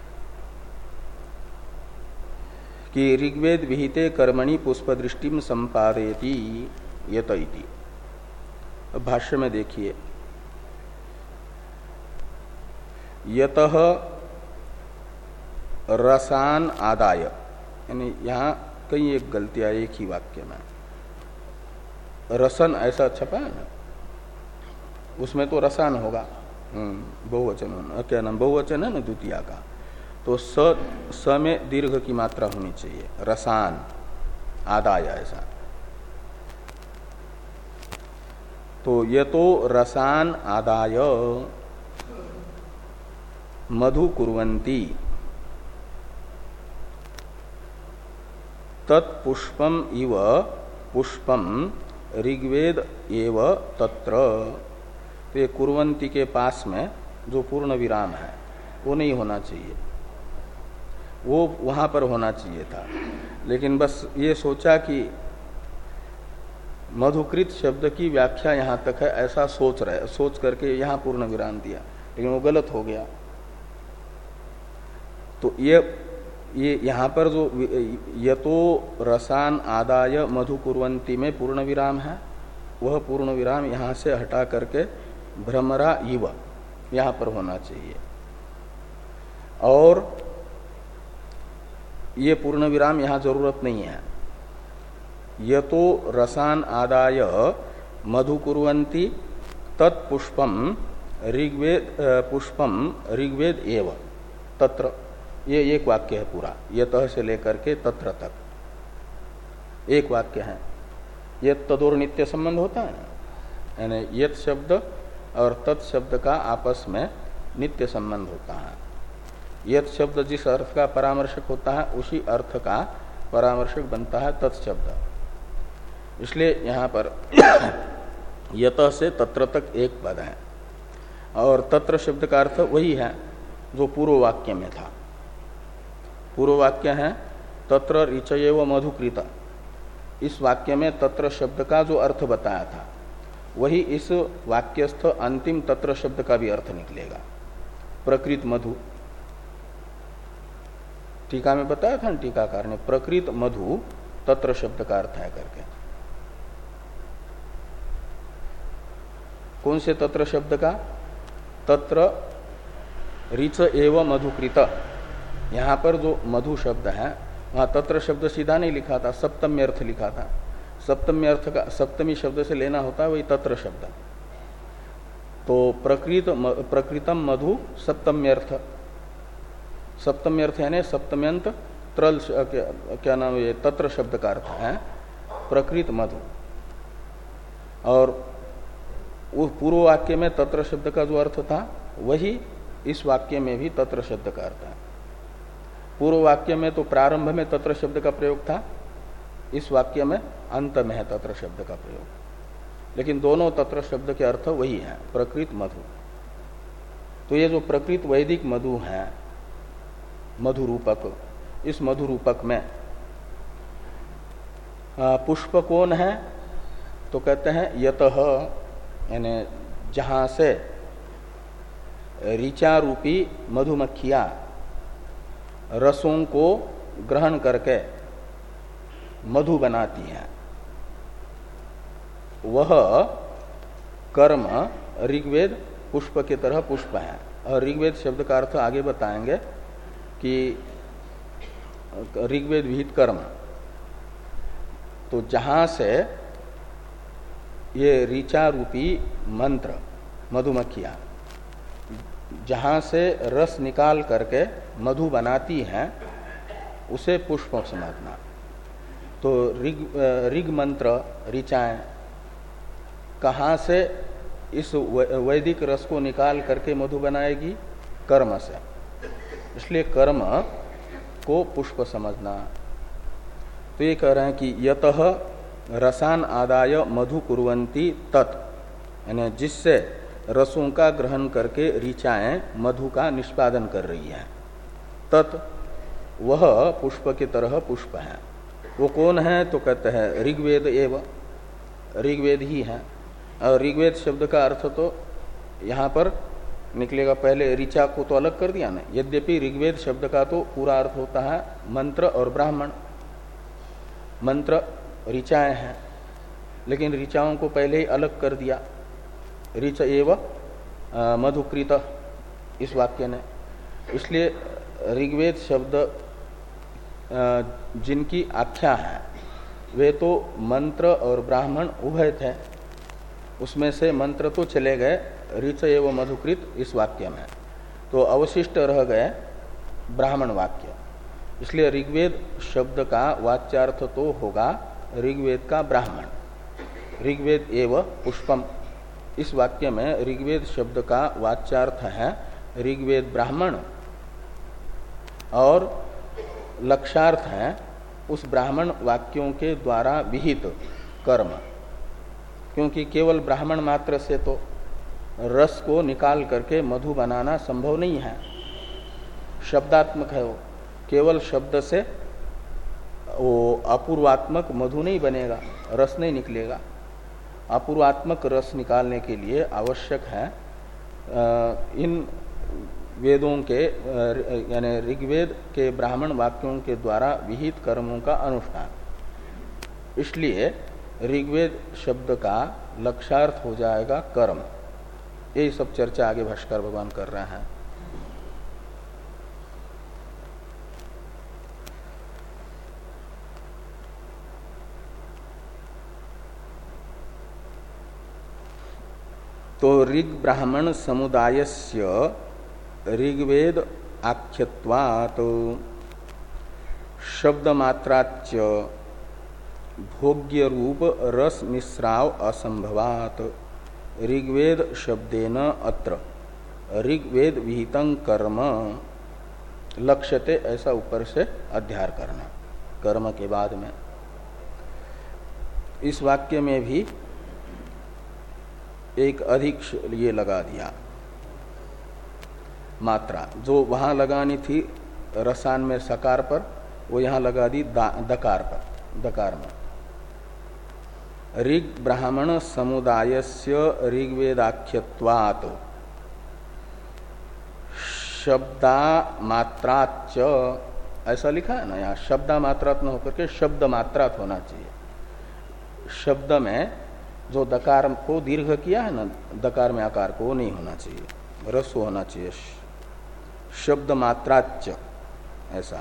कि ऋग्वेद विहिते कर्मणि पुष्प दृष्टिम संपादयति यत इति। भाष्य में देखिए, यतः रसान आदाय, यानी यहां कई एक गलतियां एक ही वाक्य में। रसन ऐसा छपा है ना, उसमें तो रसान होगा, बहुवचन, क्या नाम, बहुवचन है ना द्वितीया का, तो स स में दीर्घ की मात्रा होनी चाहिए, रसान आदाय ऐसा। तो ये तो रसान आदाय मधु कुर्वन्ति तत्पुष्पम इव पुष्पम ऋग्वेद एव तत्र। तो ये कुर्वन्ति के पास में जो पूर्ण विराम है वो नहीं होना चाहिए, वो वहां पर होना चाहिए था। लेकिन बस ये सोचा कि मधुकृत शब्द की व्याख्या यहां तक है ऐसा सोच रहे, सोच करके यहां पूर्ण विराम दिया, लेकिन वो गलत हो गया। तो ये ये यहां पर जो यतो रसान आदाय मधु कुर्वन्ति में पूर्ण विराम है, वह पूर्ण विराम यहां से हटा करके भ्रमरा इव यहां पर होना चाहिए। और ये पूर्ण विराम यहां जरूरत नहीं है। यतो रसान आदाय मधु कुर्वन्ति तत्पुष्पम ऋग्वेद पुष्पम ऋग्वेद एव तत्र, ये एक वाक्य है पूरा, यतः से लेकर के तत्र तक एक वाक्य है। यत तदोर नित्य संबंध होता है, यानी यत शब्द और तत् शब्द का आपस में नित्य संबंध होता है। यत शब्द जिस अर्थ का परामर्शक होता है उसी अर्थ का परामर्शक बनता है तत् शब्द। इसलिए यहाँ पर यतः से तत्र तक एक पद है, और तत्र शब्द का अर्थ वही है जो पूर्व वाक्य में था। पूर्व वाक्य है तत्र ऋचयेव मधुकृत, इस वाक्य में तत्र शब्द का जो अर्थ बताया था वही इस वाक्यस्थ अंतिम तत्र शब्द का भी अर्थ निकलेगा, प्रकृत मधु। टीका में बताया था ना टीकाकार ने, प्रकृत मधु तत्र शब्द का अर्थ है करके। कौन से तत्र शब्द का? तत्र ऋच एव मधुकृत, यहां पर जो मधु शब्द है वहां तत्र शब्द सीधा नहीं लिखा था, सप्तमी अर्थ लिखा था। सप्तमी अर्थ का सप्तमी शब्द से लेना होता है वही तत्र शब्द। तो प्रकृत प्रकृतम मधु सप्तमी अर्थ, सप्तमी अर्थ यानी सप्तम्यंत त्रल, क्या, क्या नाम, ये तत्र शब्द का अर्थ है प्रकृत मधु। और उस पूर्व वाक्य में तत्र शब्द का जो अर्थ था वही इस वाक्य में भी तत्र शब्द का अर्थ है। पूर्व वाक्य में तो प्रारंभ में तत्र शब्द का प्रयोग था, इस वाक्य में अंत में है तत्र शब्द का प्रयोग, लेकिन दोनों तत्र शब्द के अर्थ वही है, प्रकृत मधु। तो ये जो प्रकृत वैदिक मधु है, मधु रूपक, इस मधु रूपक में पुष्प कौन है? तो कहते हैं यतः, यानी जहां से ऋचा रूपी मधुमक्खियां रसों को ग्रहण करके मधु बनाती हैं, वह कर्म ऋग्वेद पुष्प की तरह पुष्प है। और ऋग्वेद शब्द का अर्थ आगे बताएंगे कि ऋग्वेद विहित कर्म, तो जहां से ये ऋचा रूपी मंत्र मधुमक्खियाँ जहाँ से रस निकाल करके मधु बनाती हैं उसे पुष्प समझना। तो ऋग ऋग मंत्र ऋचाएँ कहाँ से इस वैदिक रस को निकाल करके मधु बनाएगी? कर्म से। इसलिए कर्म को पुष्प समझना। तो ये कह रहे हैं कि यतः रसान आदाय मधु कुर्वन्ति तत्, यानी जिससे रसों का ग्रहण करके ऋचाएँ मधु का निष्पादन कर रही हैं, तत् वह पुष्प की तरह पुष्प है। वो कौन है? तो कहते हैं ऋग्वेद एव, ऋग्वेद ही है। और ऋग्वेद शब्द का अर्थ तो यहाँ पर निकलेगा, पहले ऋचा को तो अलग कर दिया ना। यद्यपि ऋग्वेद शब्द का तो पूरा अर्थ होता है मंत्र और ब्राह्मण, मंत्र ऋचाएँ हैं, लेकिन ऋचाओं को पहले ही अलग कर दिया। ऋच एव मधुकृत इस वाक्य ने। इसलिए ऋग्वेद शब्द जिनकी आख्या है वे तो मंत्र और ब्राह्मण उभय थे, उसमें से मंत्र तो चले गए ऋच एव मधुकृत इस वाक्य में, तो अवशिष्ट रह गए ब्राह्मण वाक्य। इसलिए ऋग्वेद शब्द का वाच्यार्थ तो होगा ऋग्वेद का ब्राह्मण, ऋग्वेद एव पुष्पम। इस वाक्य में ऋग्वेद शब्द का वाच्यार्थ है ऋग्वेद ब्राह्मण, और लक्षार्थ है उस ब्राह्मण वाक्यों के द्वारा विहित कर्म, क्योंकि केवल ब्राह्मण मात्र से तो रस को निकाल करके मधु बनाना संभव नहीं है, शब्दात्मक है वो। केवल शब्द से वो अपूर्वात्मक मधु नहीं बनेगा, रस नहीं निकलेगा। अपूर्वात्मक रस निकालने के लिए आवश्यक है इन वेदों के यानी ऋग्वेद के ब्राह्मण वाक्यों के द्वारा विहित कर्मों का अनुष्ठान। इसलिए ऋग्वेद शब्द का लक्षार्थ हो जाएगा कर्म। यही सब चर्चा आगे भाष्कर भगवान कर रहे हैं। तो ऋग ब्राह्मण समुदायस्य ऋग्वेद आख्यत्वात् शब्द मात्राच्च भोग्य रूप रस निस्राव असंभवात् ऋग्वेद शब्देन अत्र ऋग्वेद विहितं कर्म लक्ष्यते, ऐसा ऊपर से अध्यार करना कर्म के बाद में। इस वाक्य में भी एक अधिक ये लगा दिया मात्रा, जो वहां लगानी थी रसान में सकार पर, वो यहां लगा दी दकार पर, दकार में। ऋग ब्राह्मण समुदायस्य ऋग्वेदाख्यत्वात् शब्दा मात्राच, ऐसा लिखा है ना यहाँ, शब्दा मात्रात न होकर के शब्द मात्रात होना चाहिए। शब्द में जो दकार को दीर्घ किया है ना, दकार में आकार को, वो नहीं होना चाहिए, रस्व होना चाहिए, शब्द मात्राच ऐसा।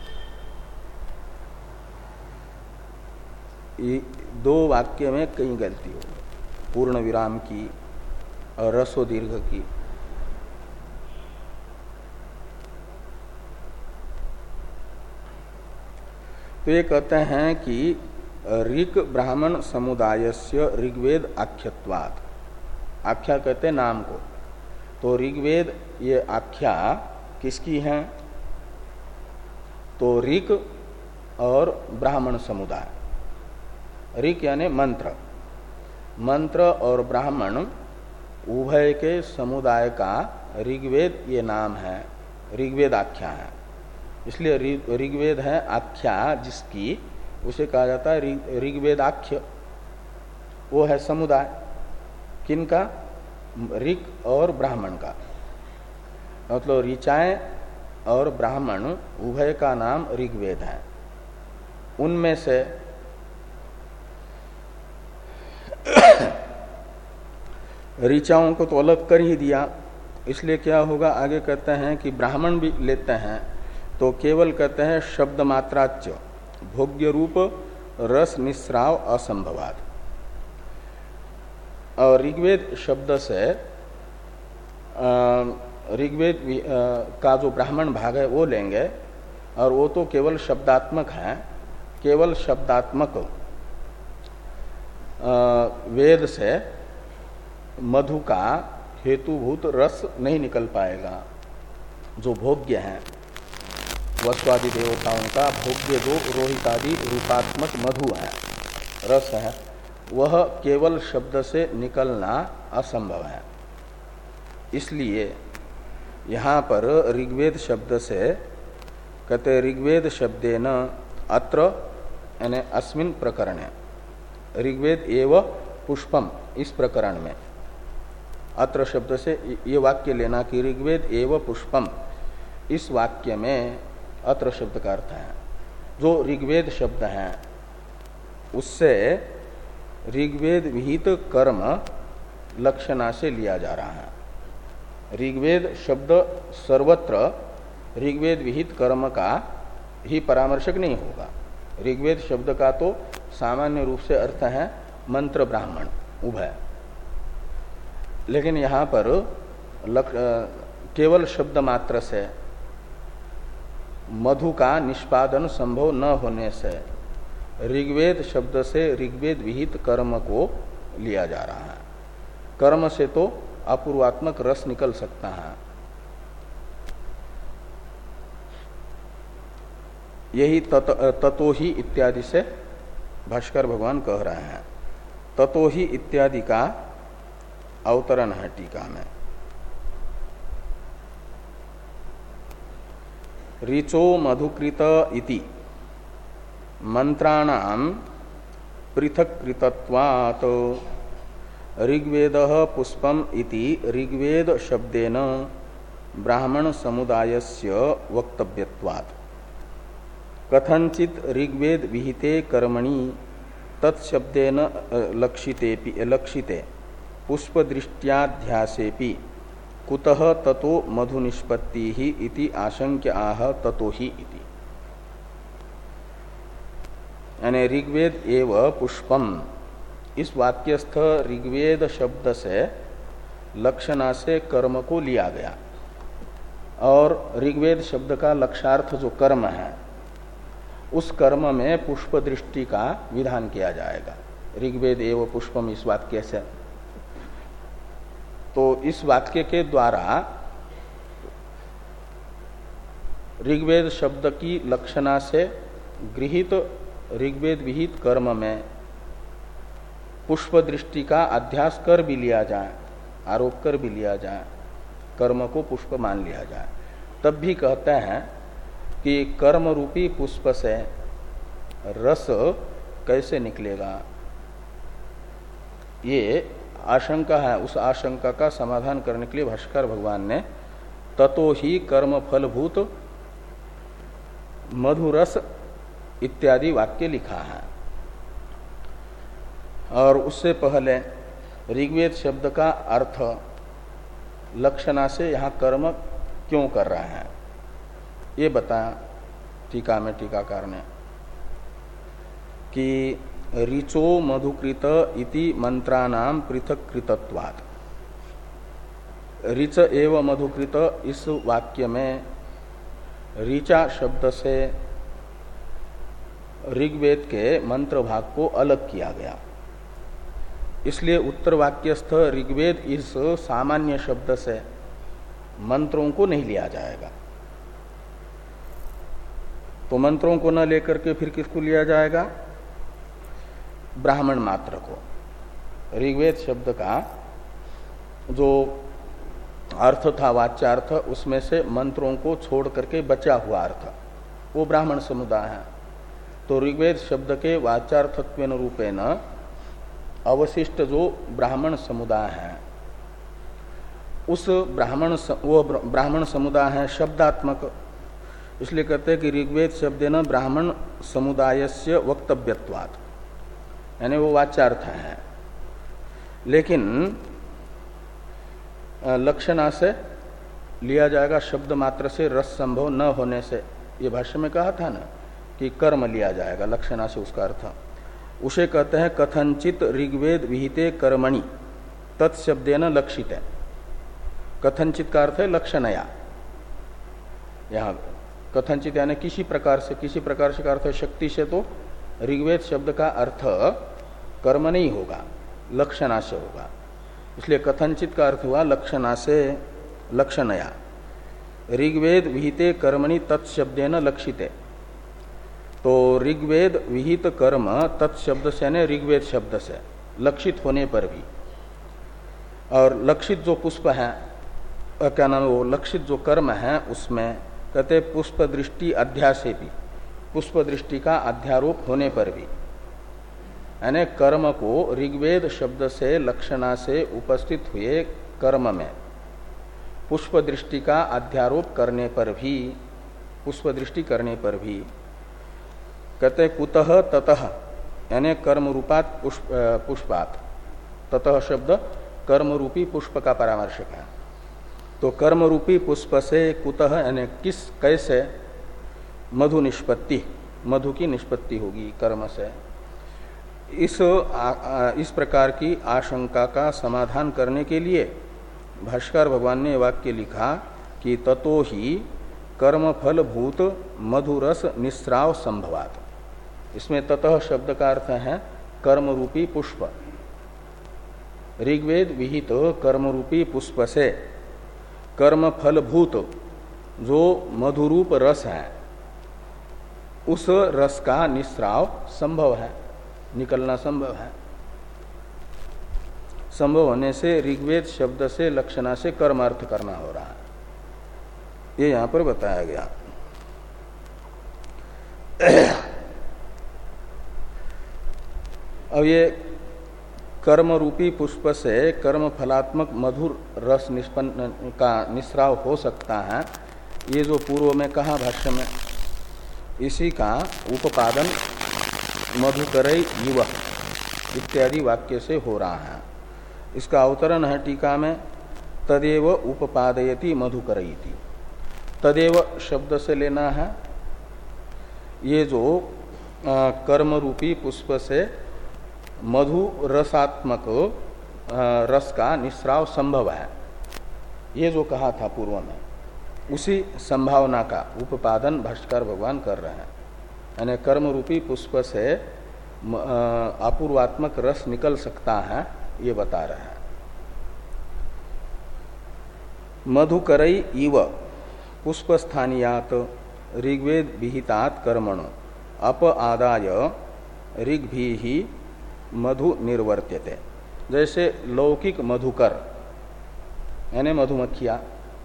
ये दो वाक्य में कई गलती हो, पूर्ण विराम की और रस्व दीर्घ की। तो ये कहते हैं कि ऋग ब्राह्मण समुदायस्य ऋग्वेद आख्यत्वात्, आख्या कहते नाम को, तो ऋग्वेद ये आख्या किसकी है? तो ऋग और ब्राह्मण समुदाय, ऋग यानी मंत्र, मंत्र और ब्राह्मण उभय के समुदाय का ऋग्वेद ये नाम है, ऋग्वेद आख्या है। इसलिए ऋग्वेद है आख्या जिसकी, उसे कहा जाता है ऋग्वेद आख्य। वो है समुदाय किनका? ऋग और ब्राह्मण का, मतलब ऋचाएं और ब्राह्मण उभय का नाम ऋग्वेद है। उनमें से ऋचाओं को तो अलग कर ही दिया, इसलिए क्या होगा आगे कहते हैं कि ब्राह्मण भी लेते हैं तो केवल कहते हैं शब्द मात्राच भोग्य रूप रस निस्राव असंभवात्। और ऋग्वेद शब्द से ऋग्वेद का जो ब्राह्मण भाग है वो लेंगे, और वो तो केवल शब्दात्मक है। केवल शब्दात्मक वेद से मधु का हेतुभूत रस नहीं निकल पाएगा। जो भोग्य है, वस्वादि देवताओं का भोग्य जो रोहितादि रूपात्मक मधु है, रस है, वह केवल शब्द से निकलना असंभव है। इसलिए यहाँ पर ऋग्वेद शब्द से कहते ऋग्वेद शब्देन अत्र यानी अस्मिन प्रकरण है, ऋग्वेद एव पुष्पम, इस प्रकरण में अत्र शब्द से ये वाक्य लेना कि ऋग्वेद एव पुष्पम, इस वाक्य में अत्र शब्द का अर्थ है जो ऋग्वेद शब्द है उससे ऋग्वेद विहित कर्म लक्षणा से लिया जा रहा है। ऋग्वेद शब्द सर्वत्र ऋग्वेद विहित कर्म का ही परामर्शक नहीं होगा। ऋग्वेद शब्द का तो सामान्य रूप से अर्थ है मंत्र ब्राह्मण उभय, लेकिन यहाँ पर लक, केवल शब्द मात्र से मधु का निष्पादन संभव न होने से ऋग्वेद शब्द से ऋग्वेद विहित कर्म को लिया जा रहा है। कर्म से तो अपूर्वात्मक रस निकल सकता है। यही तत, ततो ही इत्यादि से भास्कर भगवान कह रहे हैं। ततो ही इत्यादि का अवतरण है टीका में। ऋचो मधुकृत इति मंत्राणाम पृथक्कृतत्वात् ऋग्वेदः पुष्पम इति ऋग्वेद शब्देन ब्राह्मण समुदायस्य वक्तव्यत्वात् कथंचित ऋग्वेद विहिते कर्मणि तत्शब्देन लक्षितेपि लक्षिते पुष्पदृष्ट्याध्यासेपि कुतः ततो मधु निष्पत्ति ही इति आशंक्य आह ततो ही इति। यानी ऋग्वेद एव पुष्पम, इस वाक्यस्थ ऋग्वेद शब्द से लक्षणा से कर्म को लिया गया, और ऋग्वेद शब्द का लक्षार्थ जो कर्म है उस कर्म में पुष्प दृष्टि का विधान किया जाएगा। ऋग्वेद एव पुष्पम इस वाक्य से, तो इस वाक्य के द्वारा ऋग्वेद शब्द की लक्षणा से गृहीत ऋग्वेद विहित कर्म में पुष्प दृष्टि का अध्यास कर भी लिया जाए, आरोप कर भी लिया जाए, कर्म को पुष्प मान लिया जाए, तब भी कहते हैं कि कर्म रूपी पुष्प से रस कैसे निकलेगा। ये आशंका है। उस आशंका का समाधान करने के लिए भाष्कर भगवान ने ततो ही कर्म फलभूत मधुरस इत्यादि वाक्य लिखा है। और उससे पहले ऋग्वेद शब्द का अर्थ लक्षणा से यहाँ कर्म क्यों कर रहे हैं ये बताया टीका में टीकाकार ने कि ऋचो मधुकृत इति मंत्राणाम पृथक्कृतत्वात्। ऋच एव मधुकृत इस वाक्य में ऋचा शब्द से ऋग्वेद के मंत्र भाग को अलग किया गया, इसलिए उत्तर वाक्यस्थ ऋग्वेद इस सामान्य शब्द से मंत्रों को नहीं लिया जाएगा। तो मंत्रों को न लेकर के फिर किसको लिया जाएगा? ब्राह्मण मात्र को। ऋग्वेद शब्द का जो अर्थ था वाच्यार्थ, उसमें से मंत्रों को छोड़ करके बचा हुआ अर्थ वो ब्राह्मण समुदाय है। तो ऋग्वेद शब्द के वाच्यार्थत्वेन रूपेण अवशिष्ट जो ब्राह्मण समुदाय है उस ब्राह्मण वो ब्राह्मण समुदाय है शब्दात्मक, इसलिए कहते हैं कि ऋग्वेद शब्देन ब्राह्मण समुदायस्य वक्तव्यत्वात्, यानी वो वाच्यार्थ है, लेकिन लक्षणा से लिया जाएगा शब्द मात्र से रस संभव न होने से। ये भाष्य में कहा था ना कि कर्म लिया जाएगा लक्षणा से, उसका अर्थ उसे कहते हैं कथंचित ऋग्वेद विहिते कर्मणि तत्शब्देन लक्षित है। कथनचित का अर्थ है लक्षणया। यहाँ कथनचित यानी किसी प्रकार से, किसी प्रकार से का अर्थ है शक्ति से, तो ऋग्वेद शब्द का अर्थ कर्म नहीं होगा, लक्षणा से होगा। इसलिए कथनचित का अर्थ हुआ लक्षणा से, लक्षणया। ऋग्वेद विहिते कर्मणि तत्शब्देन लक्षिते, तो ऋग्वेद विहित कर्म तत्शब्द से यानी ऋग्वेद शब्द से लक्षित होने पर भी, और लक्षित जो पुष्प है, क्या नाम, वो लक्षित जो कर्म है उसमें कहते पुष्प दृष्टि अध्यासे भी, पुष्प दृष्टि का अध्यारोप होने पर भी, यानी कर्म को ऋग्वेद शब्द से लक्षणा से उपस्थित हुए कर्म में पुष्प दृष्टि का अध्यारोप करने पर भी, पुष्प दृष्टि करने पर भी कहते कुतः ततः यानी कर्म रूपात पुष्प, पुष्पात, ततः शब्द कर्म रूपी पुष्प का परामर्शक है। तो कर्म रूपी पुष्प से कुतः यानी किस, कैसे मधु निष्पत्ति, मधु की निष्पत्ति होगी कर्म से। इस आ, आ, इस प्रकार की आशंका का समाधान करने के लिए भाष्कर भगवान ने वाक्य लिखा कि ततो ही कर्म फल भूत मधुरस निस्राव संभवात। इसमें ततः शब्द का अर्थ है कर्म रूपी पुष्प। ऋग्वेद विहित कर्म रूपी पुष्प से कर्म फलभूत जो मधुरूप रस है, उस रस का निस्राव संभव है, निकलना संभव है। संभव होने से ऋग्वेद शब्द से लक्षणा से कर्म अर्थ करना हो रहा है, ये यहां पर बताया गया। अब ये कर्म रूपी पुष्प से कर्म फलात्मक मधुर रस निष्पन्न का निस्राव हो सकता है, ये जो पूर्व में कहा भाष्य में, इसी का उपादन मधुकरै युव इत्यादि वाक्य से हो रहा है। इसका अवतरण है टीका में, तदेव उपपादयति मधुकरैति। तदेव शब्द से लेना है ये जो आ, कर्म रूपी पुष्प से मधु रसात्मक रस का निस्राव संभव है, ये जो कहा था पूर्व में, उसी संभावना का उपादन भाष्कर भगवान कर रहे हैं। यानी कर्म रूपी पुष्प से अपूर्वात्मक रस निकल सकता है, ये बता रहे हैं। मधुकरै इव पुष्पस्थानीयात ऋग्वेद विहितात कर्मण अप आदाय ऋग्भि मधु निर्वर्त्यते। जैसे लौकिक मधुकर यानी मधुमक्खियां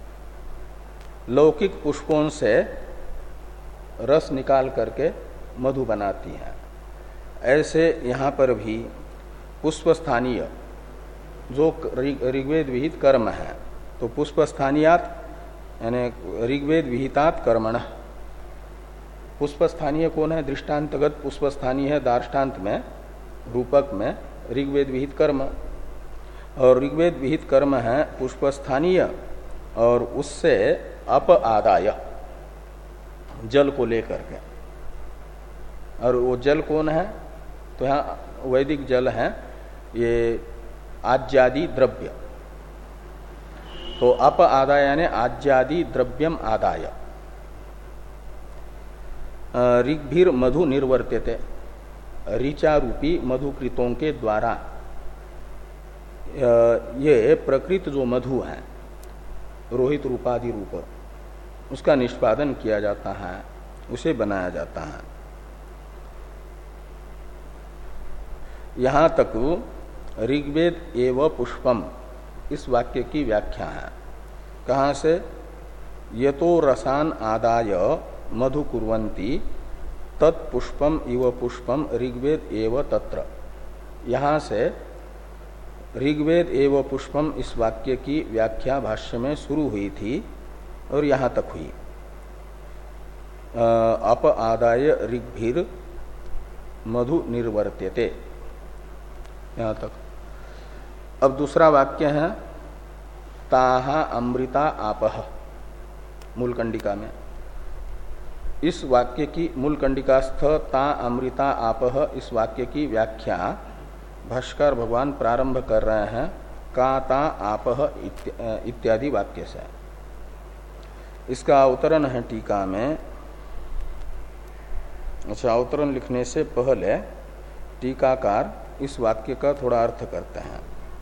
लौकिक पुष्पों से रस निकाल करके मधु बनाती हैं, ऐसे यहाँ पर भी पुष्प स्थानीय जो ऋग्वेद विहित कर्म है, तो पुष्प स्थानीयात यानी ऋग्वेद विहितात कर्मण। पुष्प स्थानीय कौन है? दृष्टांतगत पुष्प स्थानीय है दार्ष्टान्त में, रूपक में ऋग्वेद विहित कर्म, और ऋग्वेद विहित कर्म है पुष्प स्थानीय, और उससे अप आदाय जल को लेकर के। और वो जल कौन है? तो यहाँ वैदिक जल है ये आज्यादि द्रव्य। तो अप आदाय यानी आज्यादि द्रव्यम आदाय ऋग्भिर मधु निर्वर्त्यते। ऋचा रूपी मधुकृतों के द्वारा ये प्रकृत जो मधु है रोहित रूपादि रूप, उसका निष्पादन किया जाता है, उसे बनाया जाता है। यहां तक ऋग्वेद एव पुष्पम इस वाक्य की व्याख्या है। कहाँ से? यतो रसान आदाय मधु कुर्वन्ति तत्पुष्पम इव पुष्पम ऋग्वेद एव तत्र। यहाँ से ऋग्वेद एव पुष्पम इस वाक्य की व्याख्या भाष्य में शुरू हुई थी और यहाँ तक हुई। अप आदाय ऋग्भिर मधु निर्वर्त्यते, यहाँ तक। अब दूसरा वाक्य है ताहा अमृता आपह, मूल कंडिका में। इस वाक्य की मूल कंडिकास्थ ता अमृता आपह इस वाक्य की व्याख्या भाष्कर भगवान प्रारंभ कर रहे हैं काता आपह इत्यादि वाक्य से। इसका अवतरण है टीका में। अच्छा, अवतरण लिखने से पहले टीकाकार इस वाक्य का थोड़ा अर्थ करते हैं।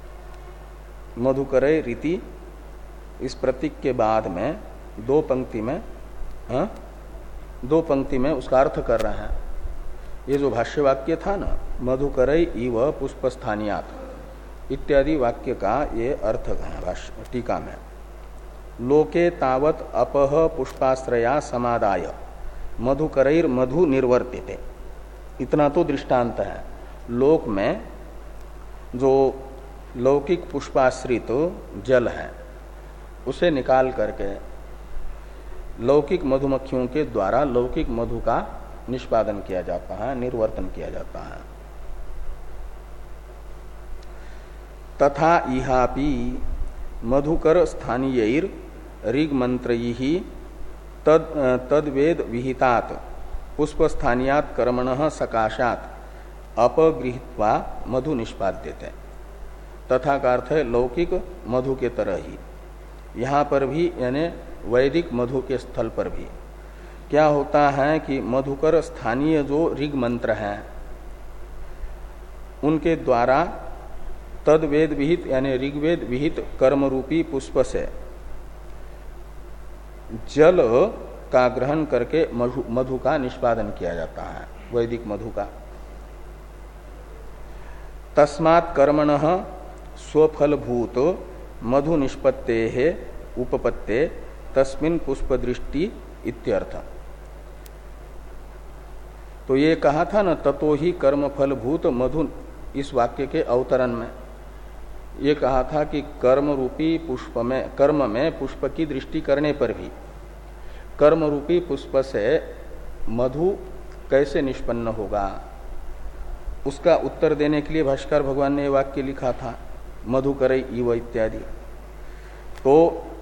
मधुकरै रीति इस प्रतीक के बाद में दो पंक्ति में हाँ, दो पंक्ति में उसका अर्थ कर रहे हैं। ये जो भाष्य वाक्य था ना, मधुकरै इव पुष्पस्थानियात इत्यादि वाक्य का ये अर्थ है भाष्य टीका में। लोके तावत अपह पुष्पाश्रया समादाय मधुकरैर मधु निर्वर्तिते, इतना तो दृष्टांत है। लोक में जो लौकिक पुष्पाश्रित जल है उसे निकाल करके लौकिक मधुमक्खियों के द्वारा लौकिक मधु का निष्पादन किया जाता है, निर्वर्तन किया जाता है। तथा इहापि मधुकर स्थानीयैर ऋग मंत्रैहि तद तद्वेद विहितात पुष्पस्थानियात कर्मणः सकाशात अपगृहीत्वा मधु निष्पाद्यते। तथा का अर्थ है लौकिक मधु के तरह ही यहाँ पर भी, यानी वैदिक मधु के स्थल पर भी क्या होता है कि मधुकर स्थानीय जो ऋग मंत्र हैं उनके द्वारा तद्वेद विहित यानी ऋग्वेद विहित कर्म रूपी पुष्प से जल का ग्रहण करके मधु, मधु का निष्पादन किया जाता है, वैदिक मधु का। तस्मात् कर्मणः स्वफलभूत मधु निष्पत्तेः उपपत्ते तस्मिन् पुष्प दृष्टि इत्यर्थ। तो ये कहा था ना, ततो ही कर्म फलभूत मधु, इस वाक्य के अवतरण में ये कहा था कि कर्म रूपी पुष्प में कर्म में पुष्प की दृष्टि करने पर भी कर्म रूपी पुष्प से मधु कैसे निष्पन्न होगा, उसका उत्तर देने के लिए भाष्कर भगवान ने ये वाक्य लिखा था, मधुकरै इव इत्यादि। तो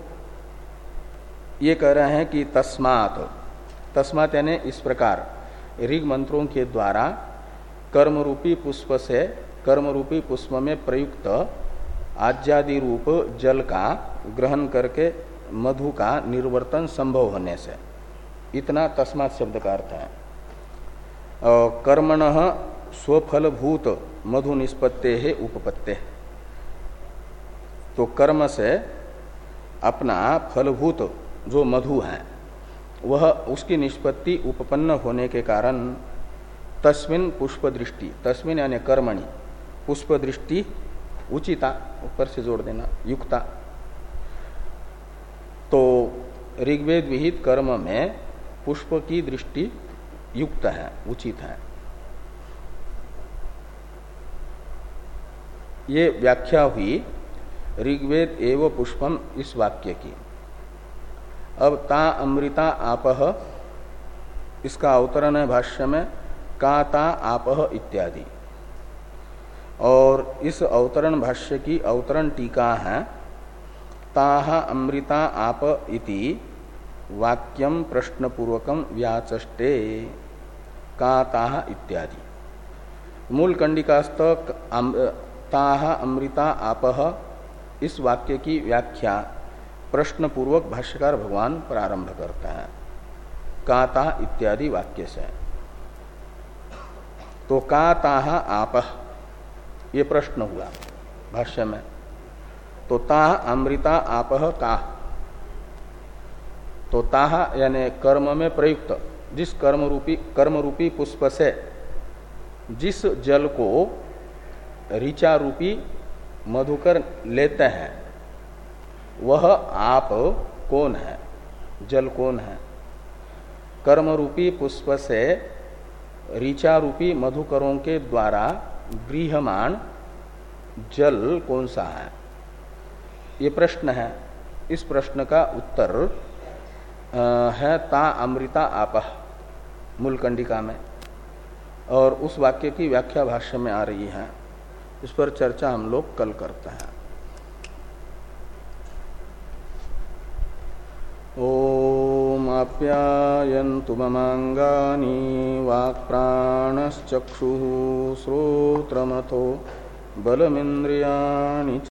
ये कह रहे हैं कि तस्मात्, तस्मात् यानी इस प्रकार ऋग मंत्रों के द्वारा कर्म रूपी पुष्प से कर्म रूपी पुष्प में प्रयुक्त आज्यादि रूप जल का ग्रहण करके मधु का निर्वर्तन संभव होने से, इतना तस्मात् शब्द का अर्थ है। कर्मणः स्वफलभूत मधु निष्पत्ते है उपपत्ते, तो कर्म से अपना फलभूत जो मधु है वह उसकी निष्पत्ति उपपन्न होने के कारण तस्मिन पुष्प दृष्टि, तस्मिन यानी कर्मणि पुष्प दृष्टि उचिता, ऊपर से जोड़ देना युक्ता। तो ऋग्वेद विहित कर्म में पुष्प की दृष्टि युक्त है, उचित है। ये व्याख्या हुई ऋग्वेद एव पुष्पम इस वाक्य की। अब ता अमृता आपह, इसका अवतरण है भाष्य में का ता आपह इत्यादि। और इस अवतरण भाष्य की अवतरण टीका है ताह अमृता आप इति वाक्यम प्रश्नपूर्वकम व्याचष्टे का ताह इत्यादि। मूल कंडिकास्त ताह अमृता आपह इस वाक्य की व्याख्या प्रश्न पूर्वक भाष्यकार भगवान प्रारंभ करते हैं काता इत्यादि वाक्य से। तो काताह आपह ये प्रश्न हुआ भाष्य में। तो ताह अमृता आपह का, तो ताह यानी कर्म में प्रयुक्त जिस कर्म रूपी कर्म रूपी पुष्प से जिस जल को ऋचा रूपी मधुकर लेते हैं वह आप कौन है, जल कौन है। कर्म रूपी पुष्प से ऋचा रूपी मधुकरों के द्वारा गृह्यमाण जल कौन सा है, ये प्रश्न है। इस प्रश्न का उत्तर है ता अमृता आपह मूल कंडिका में, और उस वाक्य की व्याख्या भाष्य में आ रही है। इस पर चर्चा हम लोग कल करते हैं। ओम आप्यायन्तु ममांगानि वाक्प्राणश्चक्षुः श्रोत्रमथो बलमिन्द्रियाणि